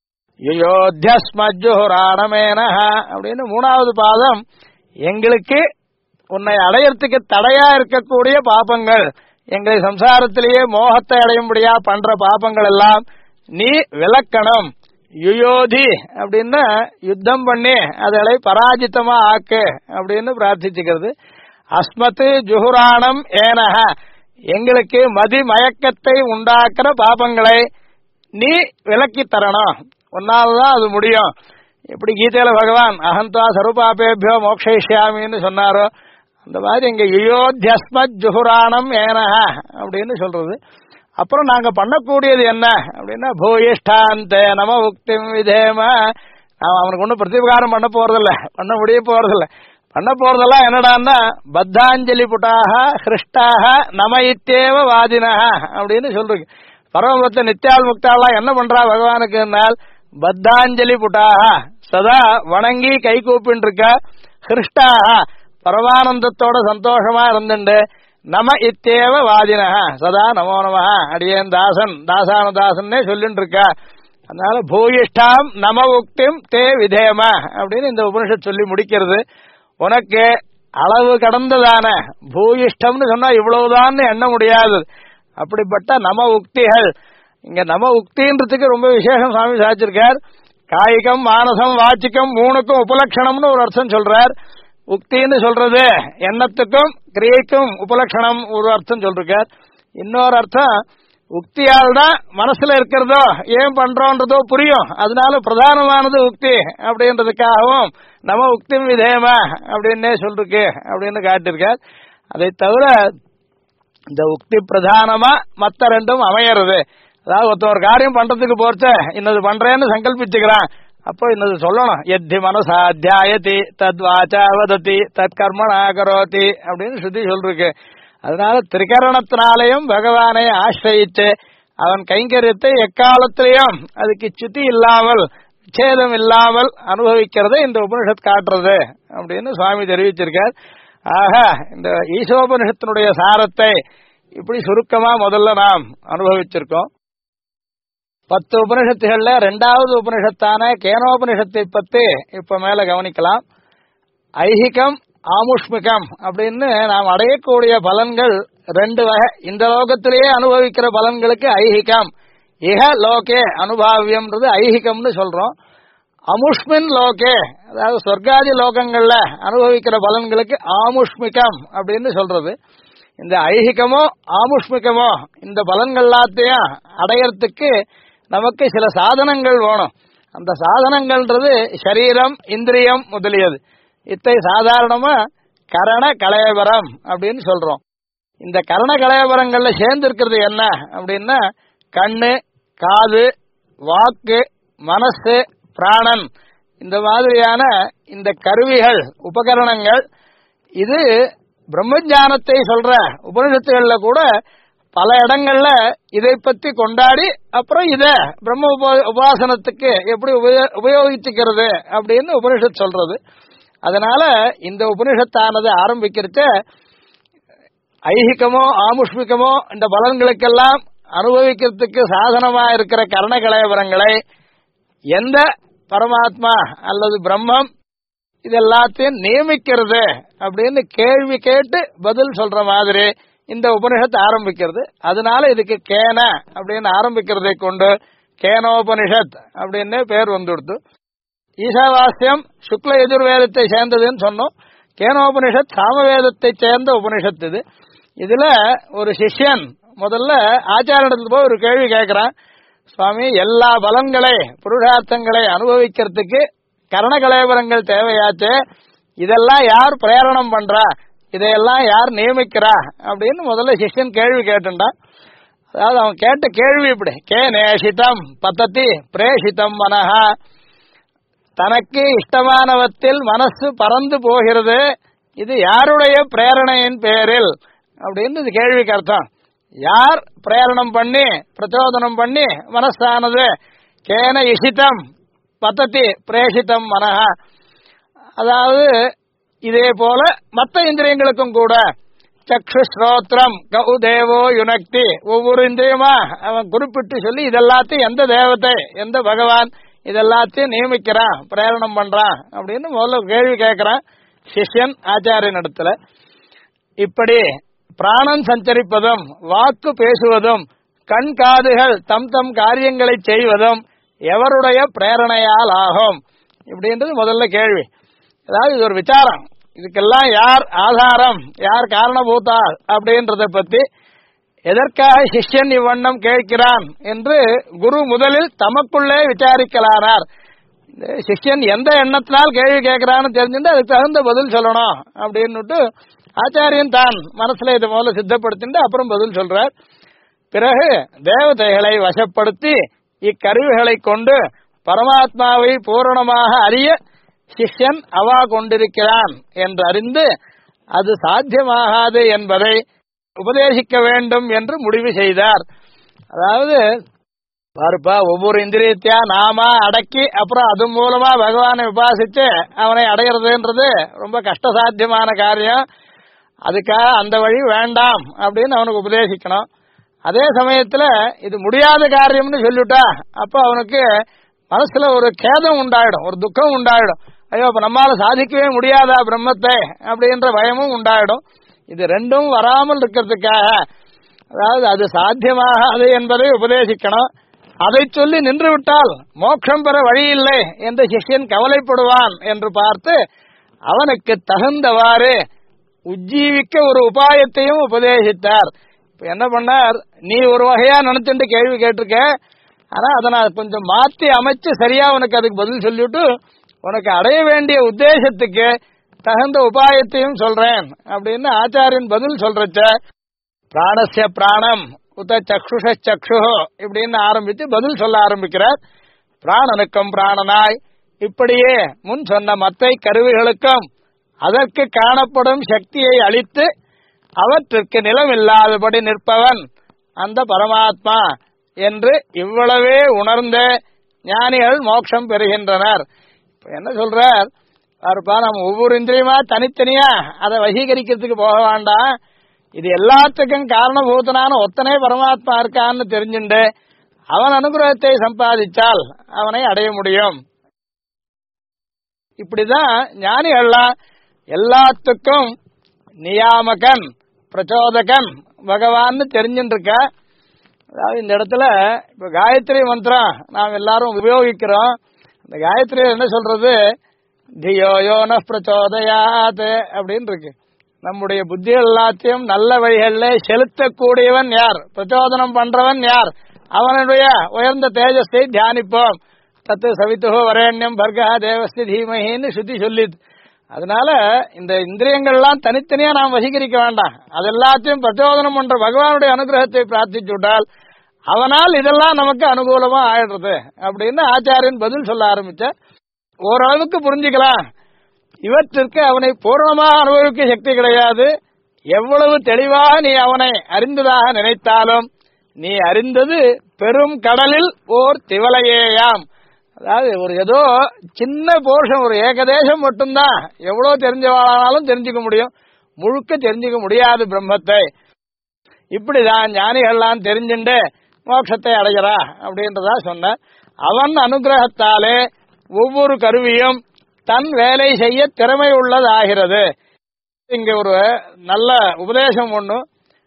யோத்தியஸ்மஜுராணமேன அப்படின்னு 3வது பாதம், எங்களுக்கு உன்னை அடையறதுக்கு தடையா இருக்கக்கூடிய பாபங்கள், எங்களை சம்சாரத்திலேயே மோகத்தை அடையும்படியா பண்ற பாபங்கள் எல்லாம் நீ விலக்கணும். யுயோதி அப்படின்னா யுத்தம் பண்ணி அதை பராஜித்தமா ஆக்கு அப்படின்னு பிரார்த்திச்சுக்கிறது. அஸ்மத்து ஜுஹுராணம் ஏனஹ, எங்களுக்கு மதி மயக்கத்தை உண்டாக்குற பாபங்களை நீ விலக்கி தரணும், ஒன்னால்தான் அது முடியும். எப்படி கீதையில பகவான் அகந்தா சருபாபேபியோ மோக்ஷயிஷ்யாமின்னு சொன்னாரோ அந்த மாதிரி இங்க யுயோத்யஸ்மத் ஜுஹுராணம் ஏனஹ அப்படின்னு சொல்றது. அப்புறம் நாங்க பண்ணக்கூடியது என்ன அப்படின்னா பூயிஷ்டாந்த நம உக்திம் விதேம, அவனுக்கு ஒன்றும் பிரதிபகாரம் பண்ண போறதில்ல, பண்ண முடிய போறதில்ல. பண்ண போறதெல்லாம் என்னடான்னா பத்தாஞ்சலி புட்டாக ஹிருஷ்டாக நம இத்தேவ வாதினஹ அப்படின்னு சொல்றீங்க. பரமபத்த நித்தியால் முக்தாலாம் என்ன பண்றா பகவானுக்குனால் பத்தாஞ்சலி புட்டாக சதா வணங்கி கை கூப்பின்னு இருக்க, ஹிருஷ்டாக பரமானந்தத்தோட சந்தோஷமா இருந்துண்டு, நம இத்தேவ வாதினஹ சதா நமோ நம அடியேன் தாசன் தாசானதாசன்னே சொல்லிட்டு இருக்கா. அதனால பூயிஷ்டாம் நம உக்திம் தே விதேம அப்படின்னு இந்த உபனிஷத் சொல்லி முடிக்கிறது. உனக்கு அளவு கடந்ததான பூயிஷ்டம்னு சொன்னா இவ்வளவுதான் எண்ண முடியாது. அப்படிப்பட்ட நம உக்திகள், இங்க நம உக்தின்றதுக்கு ரொம்ப விசேஷம் சுவாமி சாதிச்சிருக்கார். காய்கம் மானசம் வாச்சிக்கம் 3க்கும் உபலட்சணம்னு ஒரு அர்த்தம் சொல்றார். உக்தின்னு சொல்றது எண்ணத்துக்கும் கிரியைக்கும் உபலட்சணம் ஒரு அர்த்தம் சொல்றார். இன்னொரு அர்த்தம் உக்தியால் தான் மனசுல இருக்கிறதோ ஏன் பண்றோன்றதோ புரியும், அதனால பிரதானமானது உக்தி அப்படின்றதுக்காகவும் நம்ம உக்தி விதேயமா அப்படின்னே சொல்லிருக்கு அப்படின்னு காட்டிருக்கார். அதை தவிர இந்த உக்தி பிரதானமா மத்த ரெண்டும் அமையறது. அதாவது ஒருத்தர் ஒரு காரியம் பண்றதுக்கு போறச்ச இன்னது பண்றேன்னு சங்கல்பிச்சுக்கிறான், அப்போ இன்னது சொல்லணும். எத்தி மனசா அத்தியாயதி தத் வாச்சா வதத்தி தத் கர்மணா கரோதி அப்படின்னு ஸ்ருதி சொல்லிருக்கு. அதனால திரிகரணத்தினாலையும் பகவானை ஆசிரியிச்சு அவன் கைங்கரியத்தை எக்காலத்திலையும் அதுக்கு சுத்தி இல்லாமல் சேதம் இல்லாமல் அனுபவிக்கிறதை இந்த உபனிஷத் காட்டுறது அப்படின்னு சுவாமி தெரிவிச்சிருக்கார். ஆக இந்த ஈசோபனிஷத்தினுடைய சாரத்தை இப்படி சுருக்கமா முதல்ல நாம் அனுபவிச்சிருக்கோம். 10 உபனிஷத்துகள்ல 2வது உபனிஷத்தான கேனோபனிஷத்தை பத்தி இப்ப மேல கவனிக்கலாம். ஐஹிகம் ஆமுஷ்மிகம் அப்படின்னு நாம் அடையக்கூடிய பலன்கள் 2 வகை. இந்த லோகத்திலேயே அனுபவிக்கிற பலன்களுக்கு ஐஹிகம், இஹ லோகே அனுபாவியம்ன்றது ஐஹிகம்னு சொல்றோம். அமுஷ்மின் லோகே அதாவது சொர்க்காதி லோகங்கள்ல அனுபவிக்கிற பலன்களுக்கு ஆமுஷ்மிகம் அப்படின்னு சொல்றது. இந்த ஐஹிகமோ ஆமுஷ்மிகமோ இந்த பலன்கள் எல்லாத்தையும் அடையறதுக்கு நமக்கு சில சாதனங்கள் வேணும். அந்த சாதனங்கள்ன்றது சரீரம் இந்திரியம் முதலியது. இத்தை சாதாரணமா கரண கலயபரம் அப்படின்னு சொல்றோம். இந்த கரண கலயபரங்கள்ல சேர்ந்து இருக்கிறது என்ன அப்படின்னா கண்ணு, காது, வாக்கு, மனசு, பிராணன், இந்த மாதிரியான இந்த கருவிகள் உபகரணங்கள். இது பிரம்மஞானத்தை சொல்ற உபனிஷத்துகள்ல கூட பல இடங்கள்ல இதை பத்தி கொண்டாடி அப்புறம் இத பிரம்ம உபாசனத்துக்கு எப்படி உபயோகிச்சுக்கிறது அப்படின்னு உபனிஷத் சொல்றது. அதனால இந்த உபனிஷத்தானது ஆரம்பிக்கிறச்ச ஐஹிகமோ ஆமுஷ்மிகமோ இந்த பலன்களுக்கெல்லாம் அனுபவிக்கிறதுக்கு சாதனமா இருக்கிற கரண கலயபரங்களை எந்த பரமாத்மா அல்லது பிரம்மம் இதெல்லாத்தையும் நியமிக்கிறது அப்படின்னு கேள்வி கேட்டு பதில் சொல்ற மாதிரி இந்த உபனிஷத்து ஆரம்பிக்கிறது. அதனால இதுக்கு கேன அப்படின்னு ஆரம்பிக்கிறதை கொண்டு கேனோபனிஷத் அப்படின்னு பேர் வந்துடுது. ஈசாவாஸ்யம் சுக்ல எதிர்வேதத்தை சேர்ந்ததுன்னு சொன்னோம். கேனோபனிஷத் சாமவேதத்தை சேர்ந்த உபனிஷத்து இது. இதுல ஒரு சிஷ்யன் முதல்ல ஆச்சாரியத்தில் போய் ஒரு கேள்வி கேட்கிறான். சுவாமி, எல்லா பலன்களை புருஷார்த்தங்களை அனுபவிக்கிறதுக்கு கரணகலேபரங்கள் தேவையாச்சு, இதெல்லாம் யார் பிரேரணம் பண்றா, இதையெல்லாம் யார் நியமிக்கிறா அப்படின்னு முதல்ல சிஷ்யன் கேள்வி கேட்டுட்டான். அதாவது அவன் கேட்ட கேள்வி இப்படி: கே நேஷிதம் பத்ததி பிரேஷிதம் மனஹா, தனக்கு இஷ்டமானவத்தில் மனசு பறந்து போகிறது, இது யாருடைய பிரேரணையின் பேரில் அப்படின்னு இது கேள்விக்கு அர்த்தம். யார் பிரேரணம் பண்ணி பிரச்சோதனம் பண்ணி மனசானது கேன இஷிதம் பத்ததி பிரேஷிதம் மனஹா, அதாவது இதே போல மற்ற இந்திரியங்களுக்கும் கூட சக்ஷு ஸ்ரோத்ரம் கௌ தேவோ யுனக்தி, ஒவ்வொரு இந்திரியமா அவன் குறிப்பிட்டு சொல்லி இதெல்லாத்தையும் எந்த தேவத்தை எந்த பகவான் இதெல்லாத்தையும் நியமிக்கிறான் பிரேரணம் பண்றான் அப்படின்னு முதல்ல கேள்வி கேட்கிறான் சிஷ்யன் ஆச்சாரியன் இடத்துல. இப்படி பிராணம் சஞ்சரிப்பதும் வாக்கு பேசுவதும் கண் காதுகள் தம் தம் காரியங்களை செய்வதும் எவருடைய பிரேரணையால் ஆகும் இப்படின்றது முதல்ல கேள்வி. அதாவது இது ஒரு விசாரம், இதுக்கெல்லாம் யார் ஆதாரம் யார் காரணபூத்தார் அப்படின்றத பத்தி எதற்காக சிஷ்யன் இவ்வண்ணம் கேட்கிறான் என்று குரு முதலில் தமக்குள்ளே விசாரிக்கலானார். சிஷ்யன் எந்த எண்ணத்தினால் கேள்வி கேட்கிறான்னு தெரிஞ்சுட்டு அதுக்கு தகுந்த பதில் சொல்லணும் அப்படின்னுட்டு ஆச்சாரியன் தான் மனசுல இதை முதல்ல சித்தப்படுத்திட்டு அப்புறம் பதில் சொல்றார். பிறகு தேவதைகளை வசப்படுத்தி இக்கருவிகளை கொண்டு பரமாத்மாவை பூரணமாக அறிய சிஷ்யன் அவா கொண்டிருக்கிறான் என்று அறிந்து அது சாத்தியமாகாது என்பதை உபதேசிக்க வேண்டும் என்று முடிவு செய்தார். அதாவது பாருப்பா, ஒவ்வொரு இந்திரியத்தையா நாம அடக்கி அப்புறம் அது மூலமா பகவானை உபாசிச்சு அவனை அடைகிறதுன்றது ரொம்ப கஷ்டசாத்தியமான காரியம். அதுக்காக அந்த வழி வேண்டாம் அப்படின்னு அவனுக்கு உபதேசிக்கணும். அதே சமயத்துல இது முடியாத காரியம்னு சொல்லிட்டா அப்ப அவனுக்கு மனசுல ஒரு கேதம் உண்டாயிடும், ஒரு துக்கம் உண்டாயிடும். ஐயோ, அப்ப நம்மால சாதிக்கவே முடியாதா பிரம்மத்தை அப்படின்ற பயமும் உண்டாயிடும். இது ரெண்டும் வராமல் இருக்கிறதுக்காக, அதாவது அது சாத்தியமாகாது என்பதை உபதேசிக்கணும். அதை சொல்லி நின்று விட்டால் மோட்சம் பெற வழி இல்லை என்று சிஷ்யன் கவலைப்படுவான் என்று பார்த்து அவனுக்கு தகுந்தவாறு உஜ்ஜீவிக்க ஒரு உபாயத்தையும் உபதேசித்தார். இப்ப என்ன பண்ணார், நீ ஒரு வகையா நினைச்சுட்டு கேள்வி கேட்டிருக்க, ஆனா அதை நான் கொஞ்சம் மாத்தி அமைச்சு சரியா உனக்கு அதுக்கு பதில் சொல்லிவிட்டு உனக்கு அடைய வேண்டிய உத்தேசத்துக்கு தகுந்த உபாயத்தையும் சொல்றேன் அப்படின்னு ஆச்சாரியன் பதில் சொல்றச்ச, பிராணஸ்ய பிராணம் உத சக்ஷுஷ சக்ஷு இப்படின்னு ஆரம்பித்து பதில் சொல்ல ஆரம்பிக்கிறார். பிராணனுக்கும் பிராணனாய் இப்படியே முன் சொன்ன மத்தை கருவிகளுக்கும் அதற்கு காணப்படும் சக்தியை அளித்து அவற்றிற்கு நிலமில்லாதபடி நிற்பவன் அந்த பரமாத்மா என்று இவ்வளவே உணர்ந்த ஞானிகள் மோட்சம் பெறுகின்றனர். என்ன சொல்றார் பாருப்பா, நம்ம ஒவ்வொரு இந்திரியமா தனித்தனியா அதை வசீகரிக்கிறதுக்கு போக வேண்டாம். இது எல்லாத்துக்கும் காரணபூதனான ஒத்தனை பரமாத்மா இருக்கான்னு தெரிஞ்சுண்டு அவன் அனுகிரகத்தை சம்பாதிச்சால் அவனை அடைய முடியும். இப்படிதான் ஞானிகள்லாம் எல்லாத்துக்கும் நியாமகன் பிரச்சோதகன் பகவான்னு தெரிஞ்சுட்டு இருக்க. அதாவது இந்த இடத்துல இப்ப காயத்ரி மந்திரம் நாம் எல்லாரும் உபயோகிக்கிறோம். இந்த காயத்ரி என்ன சொல்றது, தியோ யோன பிரச்சோதயாத் அப்படின்னு இருக்கு. நம்முடைய புத்திகள் எல்லாத்தையும் நல்ல வழிகளிலே செலுத்தக்கூடியவன் யார், பிரச்சோதனம் பண்றவன் யார், அவனுடைய உயர்ந்த தேஜஸை தியானிப்போம். தத்து சவித்து வரேண்யம் பர்கா தேவஸ்தி தீமஹின்னு சுத்தி சொல்லிது. அதனால இந்த இந்திரியங்கள்லாம் தனித்தனியா நாம் வசீகரிக்க வேண்டாம். அது எல்லாத்தையும் பிரச்சோதனம் பண்ற பகவானுடைய அனுகிரகத்தை பிரார்த்திச்சு விட்டால் அவனால் இதெல்லாம் நமக்கு அனுகூலமா ஆயிடுறது அப்படின்னு ஆச்சாரியன் பதில் சொல்ல ஆரம்பிச்ச. ஓரளவுக்கு புரிஞ்சுக்கலாம். இவற்றிற்கு அவனை பூர்ணமாக அனுபவிக்க சக்தி கிடையாது. எவ்வளவு தெளிவாக நீ அவனை அறிந்ததாக நினைத்தாலும் நீ அறிந்தது பெரும் கடலில் ஓர் திவலையேயாம். அதாவது ஒரு ஏதோ சின்ன போர்ஷன், ஒரு ஏகதேசம் மட்டும்தான் எவ்வளவு தெரிஞ்சவாளானாலும் தெரிஞ்சுக்க முடியும், முழுக்க தெரிஞ்சுக்க முடியாது பிரம்மத்தை. இப்படிதான் ஞானிகள்லாம் தெரிஞ்சுண்டு மோட்சத்தை அடைகிறா அப்படின்றதா சொன்ன. அவன் அனுகிரகத்தாலே ஒவ்வொரு கருவியும் தன் வேலை செய்ய திறமை உள்ளதாகிறது. இங்க ஒரு நல்ல உபதேசம் ஒண்ணு,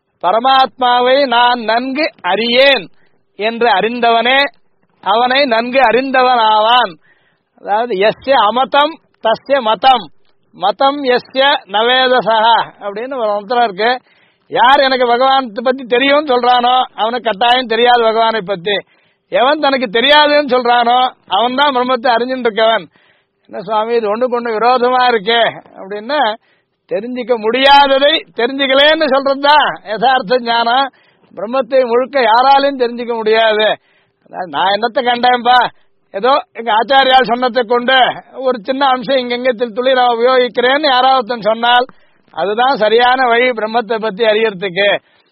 பரமாத்மாவை நான் நன்கு அறியேன் என்று அறிந்தவனே அவனை நன்கு அறிந்தவன் ஆவான். அதாவது எஸ்ய அமதம் தஸ்ய மதம் மதம் எஸ்ய நவேதசா அப்படின்னு ஒரு மந்திரம் இருக்கு. யார் எனக்கு பகவானை பத்தி தெரியும் சொல்றானோ அவனுக்கு கட்டாயம் தெரியாது பகவானை பத்தி. எவன் தனக்கு தெரியாதுன்னு சொல்றானோ அவன் தான் பிரம்மத்தை அறிஞ்சுட்டு இருக்கவன். என்ன சுவாமி இது ஒண்ணுக்கு ஒண்ணு விரோதமா இருக்கே அப்படின்னா, தெரிஞ்சிக்க முடியாததை தெரிஞ்சுக்கலேன்னு சொல்றதுதான் யதார்த்த ஞானம். பிரம்மத்தை முழுக்க யாராலையும் தெரிஞ்சுக்க முடியாது. நான் என்னத்தை கண்டேன்பா, ஏதோ எங்க ஆச்சாரியால் சொன்னதை கொண்டு ஒரு சின்ன அம்சம் இங்கெங்க துளி நான் உபயோகிக்கிறேன்னு யாராவது சொன்னால் அதுதான் சரியான வழி பிரம்மத்தை பத்தி அறியறதுக்கு.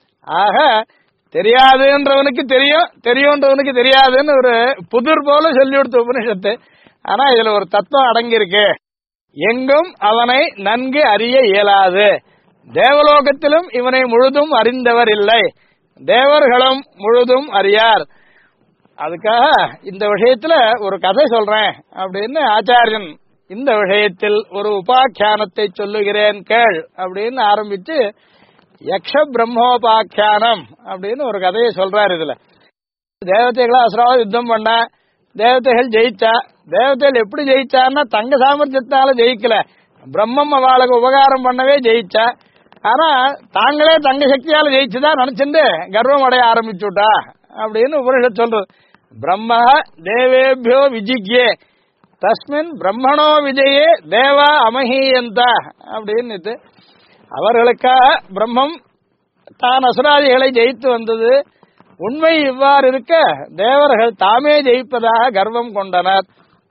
ஆக தெரியாதுன்றவனுக்கு தெரியும், தெரியும்ன்றவனுக்கு தெரியாதுன்னு ஒரு புதிர் போல சொல்லி கொடுத்த உபனிஷத்து. ஆனா இதுல ஒரு தத்துவம் அடங்கியிருக்கு. எங்கும் அவனை நன்கு அறிய இயலாது. தேவலோகத்திலும் இவனை முழுதும் அறிந்தவர் இல்லை, தேவர்களும் முழுதும் அறியார். அதுக்காக இந்த விஷயத்துல ஒரு கதை சொல்றேன் அப்படின்னு ஆச்சாரியன் இந்த விஷயத்தில் ஒரு உபாக்கியானத்தை சொல்லுகிறேன் கேள் அப்படின்னு ஆரம்பிச்சு யக்ஷ பிரம்மோபாக்கியானம் அப்படின்னு ஒரு கதையை சொல்றாரு. இதுல தேவதைகளை அசுராவ யுத்தம் பண்ண, தேவதைகள் ஜெயிச்சா. தேவதைகள் எப்படி ஜெயிச்சான்னா தங்க சாமர்த்தியத்தால ஜெயிக்கல, பிரம்மம் அவளுக்கு உபகாரம் பண்ணவே ஜெயிச்சா. ஆனா தாங்களே தங்க சக்தியால ஜெயிச்சுதான் நினைச்சுட்டு கர்வம் அடைய ஆரம்பிச்சுட்டா அப்படின்னு உபனிஷத் சொல்றது. பிரம்ம தேவேபியோ விஜிக்யே தஸ்மின் பிரம்மணோ விஜயே தேவா அமஹீயந்த அப்படின்னு அவர்களுக்காக பிரம்மம் தான் அசுராதிகளை ஜெயித்து வந்தது. உண்மை இவ்வாறு இருக்க தேவர்கள் தாமே ஜெயிப்பதாக கர்வம் கொண்டனர்.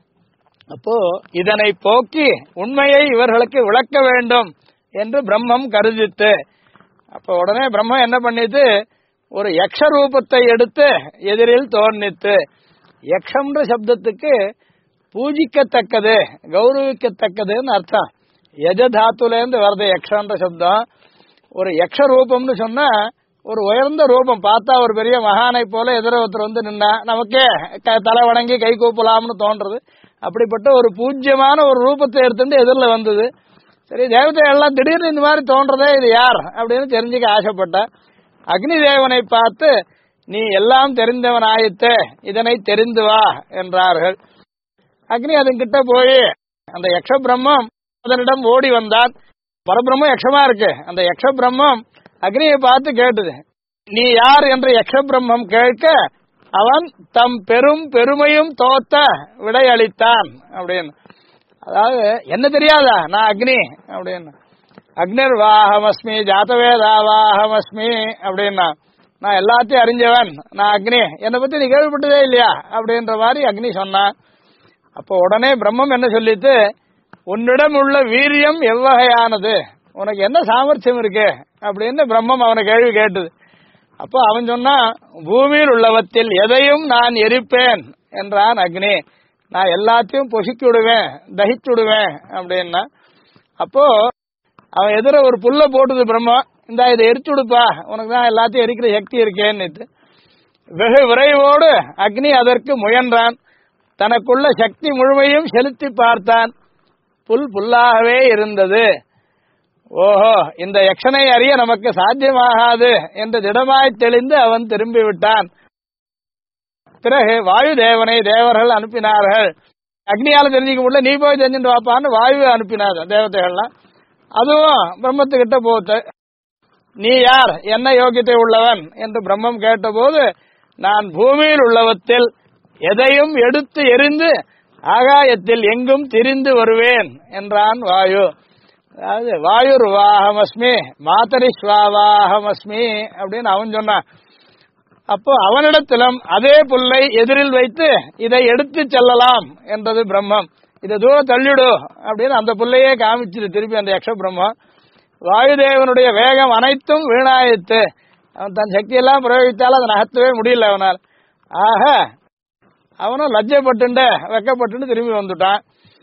அப்போ இதனை போக்கி உண்மையை இவர்களுக்கு விளக்க வேண்டும் என்று பிரம்மம் கருதித்து, அப்ப உடனே பிரம்மம் என்ன பண்ணிட்டு ஒரு யக்ஷ ரூபத்தை எடுத்து எதிரில் தோன்றித்து. யக்ஷம்ன்ற சப்தத்துக்கு பூஜிக்கத்தக்கது, கௌரவிக்கத்தக்கதுன்னு அர்த்தம். யஜதாத்துலேருந்து வருது யக்ஷன்ற சப்தம். ஒரு யக்ஷ ரூபம்னு சொன்னா ஒரு உயர்ந்த ரூபம், பார்த்தா ஒரு பெரிய மகானை போல எதிர ஒருத்தர் வந்து நின்னா நமக்கே தலை வணங்கி கை கூப்பலாம்னு தோன்றது. அப்படிப்பட்ட ஒரு பூஜ்யமான ஒரு ரூபத்தை எடுத்துட்டு எதிரில் வந்தது. சரி, தேவதை எல்லாம் திடீர்னு இந்த மாதிரி தோன்றதே, இது யார் அப்படின்னு தெரிஞ்சுக்க ஆசைப்பட்ட. அக்னி தேவனை பார்த்து நீ எல்லாம் தெரிந்தவன் ஆயித்து, இதனை தெரிந்து வா என்றார்கள். அக்னி அதன்கிட்ட போய் அந்த யக்ஷ பிரம்மம் அதனிடம் ஓடி வந்தான். பரபிரம்மம் யக்ஷமா இருக்கு. அந்த யக்ஷ பிரம்மம் அக்னியை பார்த்து கேட்டுது, நீ யார் என்று யக்ஷ பிரம்மம் கேட்க அவன் தம் பெருமையும் தோத்த விடையளித்தான் அப்படின்னு. அதாவது என்ன தெரியாதா நான் அக்னி அப்படின்னு. அக்னிர் வாஹமஸ்மி ஜாத்தவேதா வாஹமஸ்மி அப்படின்னா நான் எல்லாத்தையும் அறிஞ்சவன் நான் அக்னி, என்னை பத்தி நீ கேள்விப்பட்டதே இல்லையா அப்படின்ற மாதிரி அக்னி சொன்னான். அப்போ உடனே பிரம்மம் என்ன சொல்லிட்டு, உன்னிடம் உள்ள வீரியம் எவ்வகையானது, உனக்கு என்ன சாமர்த்தியம் இருக்கு அப்படின்னு பிரம்மம் அவனை கேள்வி கேட்டது. அப்போ அவன் சொன்னா, பூமியில் உள்ளவத்தில் எதையும் நான் எரிப்பேன் என்றான் அக்னி. நான் எல்லாத்தையும் பொசுக்கி விடுவேன், தகிச்சு விடுவேன் அப்படின்னா. அப்போ அவன் எதிர ஒரு புல்ல போட்டுது பிரம்மம், இந்த இதை எரிச்சு விடுப்பா, உனக்கு தான் எல்லாத்தையும் எரிக்கிற சக்தி இருக்கேன்னு. வெகு விரைவோடு அக்னி அதற்கு முயன்றான். தனக்குள்ள சக்தி முழுமையும் செலுத்தி பார்த்தான். புல்லாகவே இருந்தது. ஓஹோ, இந்த யக்ஷனை அறிய நமக்கு சாத்தியமாகாது என்று திடமாய் தெளிந்து அவன் திரும்பிவிட்டான். பிறகு வாயு தேவனை தேவர்கள் அனுப்பினார்கள். அக்னியால தெரிஞ்சுக்க முடியல, நீ போய் தெரிஞ்சுட்டு வாப்பான்னு வாயு அனுப்பினார் தேவதைகள்லாம். அதுவும் பிரம்மத்துக்கிட்ட போத்து. நீ யார், என்ன யோகியத்தை உள்ளவன் என்று பிரம்மம் கேட்டபோது, நான் பூமியில் உள்ளவத்தில் எதையும் எடுத்து எரிந்து ஆகாயத்தில் எங்கும் திரிந்து வருவேன் என்றான் வாயு. அதாவது வாயுர் வாஹமஸ்மி மாதரிஸ்வாவாஹமஸ்மி அப்படின்னு அவன் சொன்னான். அப்போ அவனிடத்திலும் அதே புல்லை எதிரில் வைத்து இதை எடுத்து செல்லலாம் என்றது பிரம்மம். இதை தூரம் தள்ளிடு அப்படின்னு அந்த புல்லையே காமிச்சிரு திருப்பி அந்த யக்ஷ பிரம்மம். வாயுதேவனுடைய வேகம் அனைத்தும் வீணாயித்து. அவன் தன் சக்தியெல்லாம் பிரயோகித்தால் அதை நகர்த்தவே முடியல அவனால். ஆக அவனும் லஜ்ஜப்பட்டு வெக்கப்பட்டு திரும்பி வந்துட்டான்.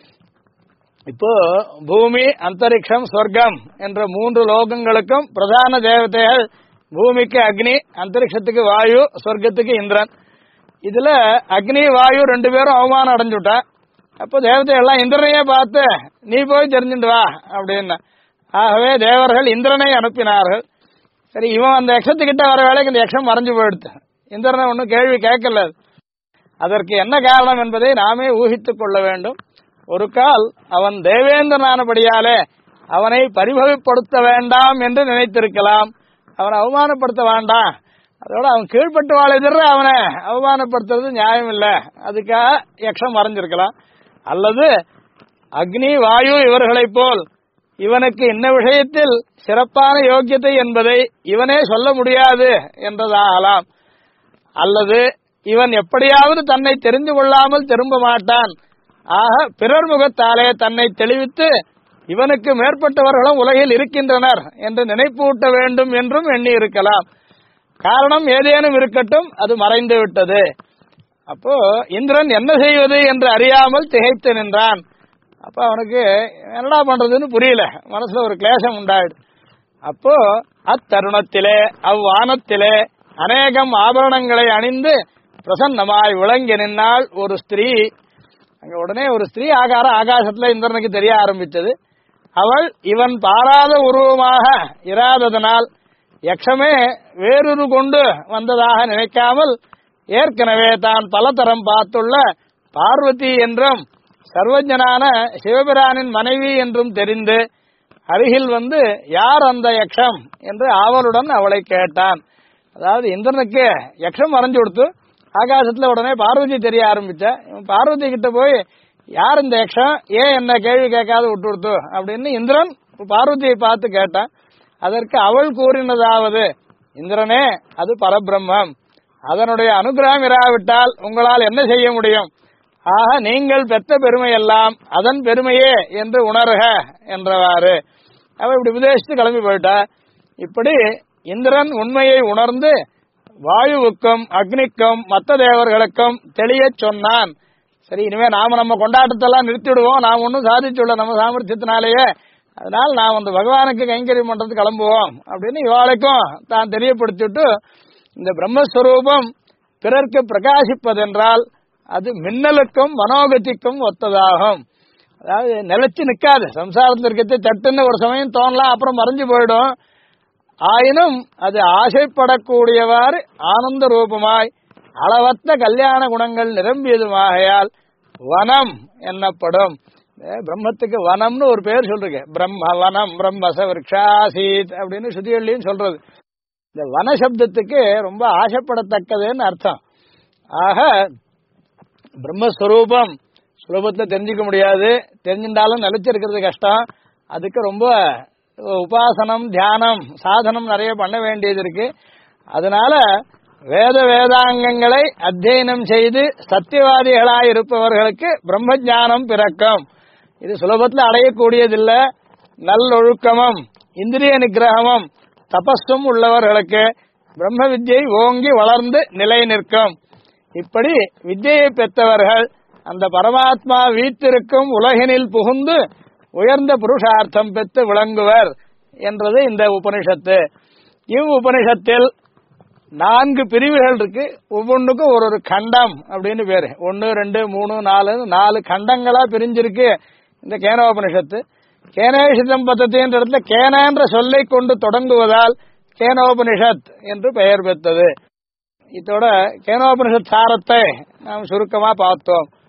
இப்போ பூமி, அந்தரிக்ஷம், சொர்க்கம் என்ற 3 லோகங்களுக்கும் பிரதான தேவதைகள். பூமிக்கு அக்னி, அந்தரிக்ஷத்துக்கு வாயு, சொர்க்கத்துக்கு இந்திரன். இதுல அக்னி வாயு 2 பேரும் அவமானம் அடைஞ்சுட்டா. அப்போ தேவதைகள்லாம் இந்திரனையே பார்த்து நீ போய் தெரிஞ்சுட்டு வா அப்படின்னு. ஆகவே தேவர்கள் இந்திரனை அனுப்பினார்கள். சரி, இவன் அந்த யக்ஷத்துக்கிட்ட வர வேலைக்கு இந்த யக்ஷம் மறைஞ்சு போயிடுத்து. இந்திரனை ஒன்னும் கேள்வி கேட்கல. அதற்கு என்ன காரணம் என்பதை நாமே ஊகித்துக் கொள்ள வேண்டும். ஒரு கால் அவன் தேவேந்திரனானபடியாலே அவனை பரிபவிப்படுத்த வேண்டாம் என்று நினைத்திருக்கலாம். அவனை அவமானப்படுத்த வேண்டாம், அதோட அவன் கீழ்பட்டு வாழ எதிர அவனை அவமானப்படுத்துறது நியாயம் இல்லை, அதுக்காக யக்ஷம் மறைஞ்சிருக்கலாம். அல்லது அக்னி வாயு இவர்களைப் போல் இவனுக்கு இந்த விஷயத்தில் சிறப்பான யோக்கியத்தை என்பதை இவனே சொல்ல முடியாது என்றதாகலாம். அல்லது இவன் எப்படியாவது தன்னை தெரிந்து கொள்ளாமல் திரும்ப மாட்டான், ஆக பிறர் முகத்தாலே தன்னை தெளிவித்து இவனுக்கு மேற்பட்டவர்களும் உலகில் இருக்கின்றனர் என்று நினைப்பூட்ட வேண்டும் என்றும் எண்ணி இருக்கலாம். காரணம் ஏதேனும் இருக்கட்டும், அது மறைந்து விட்டது. அப்போ இந்திரன் என்ன செய்வது என்று அறியாமல் திகைத்து நின்றான். அப்ப அவனுக்கு என்னடா பண்றதுன்னு புரியல, மனசுல ஒரு கிளேசம் உண்டாயிடு. அப்போ அத்தருணத்திலே அவ்வானத்திலே அநேகம் ஆபரணங்களை அணிந்து பிரசன்னமாய் விளங்கி நின்றாள் ஒரு ஸ்திரீ. அங்க உடனே ஒரு ஸ்திரீ ஆகாசத்துல இந்திரனுக்கு தெரிய ஆரம்பித்தது. அவள் இவன் பாராத உருவமாக இராததனால் யக்ஷமே வேறொரு கொண்டு வந்ததாக நினைக்காமல் ஏற்கனவே தான் பலதரம் பார்த்துள்ள பார்வதி என்றும் சர்வஜனான சிவபிரானின் மனைவி என்றும் தெரிந்து அருகில் வந்து யார் அந்த யக்ஷம் என்று ஆவலுடன் அவளை கேட்டான். அதாவது இந்திரனுக்கு யக்ஷம் மறைஞ்சு கொடுத்து ஆகாசத்துல உடனே பார்வதி தெரிய ஆரம்பிச்ச. பார்வதி கிட்ட போய் யார் இந்த யக்ஷம், ஏன் என்ன கேள்வி கேட்காத விட்டு கொடுத்து அப்படின்னு இந்திரன் பார்வதியை பார்த்து கேட்டான். அதற்கு அவள் கூறினதாவது, இந்திரனே அது பரபிரம்மம், அதனுடைய அனுகிரகம் இராவிட்டால் உங்களால் என்ன செய்ய முடியும், ஆக நீங்கள் பெற்ற பெருமையெல்லாம் அதன் பெருமையே என்று உணர்க என்றவாறு அவள் இப்படி உபதேசித்து கிளம்பி போயிட்டா. இப்படி இந்திரன் உண்மையை உணர்ந்து வாயுவுக்கும் அக்னிக்கும் மற்ற தேவர்களுக்கும் தெளிய சொன்னான். சரி, இனிமே நாம நம்ம கொண்டாட்டத்தெல்லாம் நிறுத்திடுவோம், நாம் ஒன்னும் சாதிச்சுள்ள நம்ம சாமர்த்தியத்தினாலேயே, அதனால் நாம் அந்த பகவானுக்கு கைங்கரியம் பண்றது கிளம்புவோம் அப்படின்னு இவாளுக்கும் தான் தெரியப்படுத்திட்டு, இந்த பிரம்மஸ்வரூபம் பிறர்க்கு பிரகாசிப்பதென்றால் அது மின்னலுக்கும் மனோகதிக்கும் ஒத்ததாகும். அதாவது நிலைச்சு நிற்காது, சம்சாரத்தில் இருக்கிறது சட்டுன்னு ஒரு சமயம் தோணலாம், அப்புறம் மறைஞ்சு போயிடும். ஆயினும் அது ஆசைப்படக்கூடியவாறு ஆனந்த ரூபமாய் அளவற்ற கல்யாண குணங்கள் நிரம்பியதுமாகையால் வனம் என்னப்படும். பிரம்மத்துக்கு வனம்னு ஒரு பேர் சொல்றீங்க, பிரம்ம வனம் பிரம்மச விருக்ஷாசீத் அப்படின்னு ஸ்ருதிகள்லையும் சொல்றது. இந்த வனசப்தத்துக்கு ரொம்ப ஆசைப்படத்தக்கதுன்னு அர்த்தம். ஆக பிரம்மஸ்வரூபம் சுலபத்துல தெரிஞ்சுக்க முடியாது, தெரிஞ்சிருந்தாலும் நிலைச்சிருக்கிறது கஷ்டம். அதுக்கு ரொம்ப உபாசனம், தியானம், சாதனம் நிறைய பண்ண வேண்டியது இருக்கு. அதனால வேதாங்கங்களை அத்தியனம் செய்து சத்தியவாதிகளாய் இருப்பவர்களுக்கு பிரம்ம ஞானம் பிறக்கும். இது சுலபத்தில் அடையக்கூடியதில்லை. நல்லொழுக்கமும் இந்திரிய நிகிரகமும் தபஸும் உள்ளவர்களுக்கு பிரம்ம வித்யை ஓங்கி வளர்ந்து நிலை நிற்கும். இப்படி வித்யை பெற்றவர்கள் அந்த பரமாத்மா வீட்டிற்கும் உலகினில் புகுந்து உயர்ந்த புருஷார்த்தம் பெற்று விளங்குவர் என்றது இந்த உபனிஷத்து. உபனிஷத்தில் 4 பிரிவுகள் இருக்கு. ஒவ்வொன்றுக்கும் ஒரு கண்டம் அப்படின்னு பேரு. 1, 2, 3, 4 கண்டங்களா பிரிஞ்சிருக்கு இந்த கேனோபனிஷத்து. கேனேஷிதம் பத்தத்தின்ற இடத்துல கேனன்ற சொல்லை கொண்டு தொடங்குவதால் கேனோபனிஷத் என்று பெயர் பெற்றது. இதோட கேனோபனிஷத் சாரத்தை நாம் சுருக்கமா பார்த்தோம்.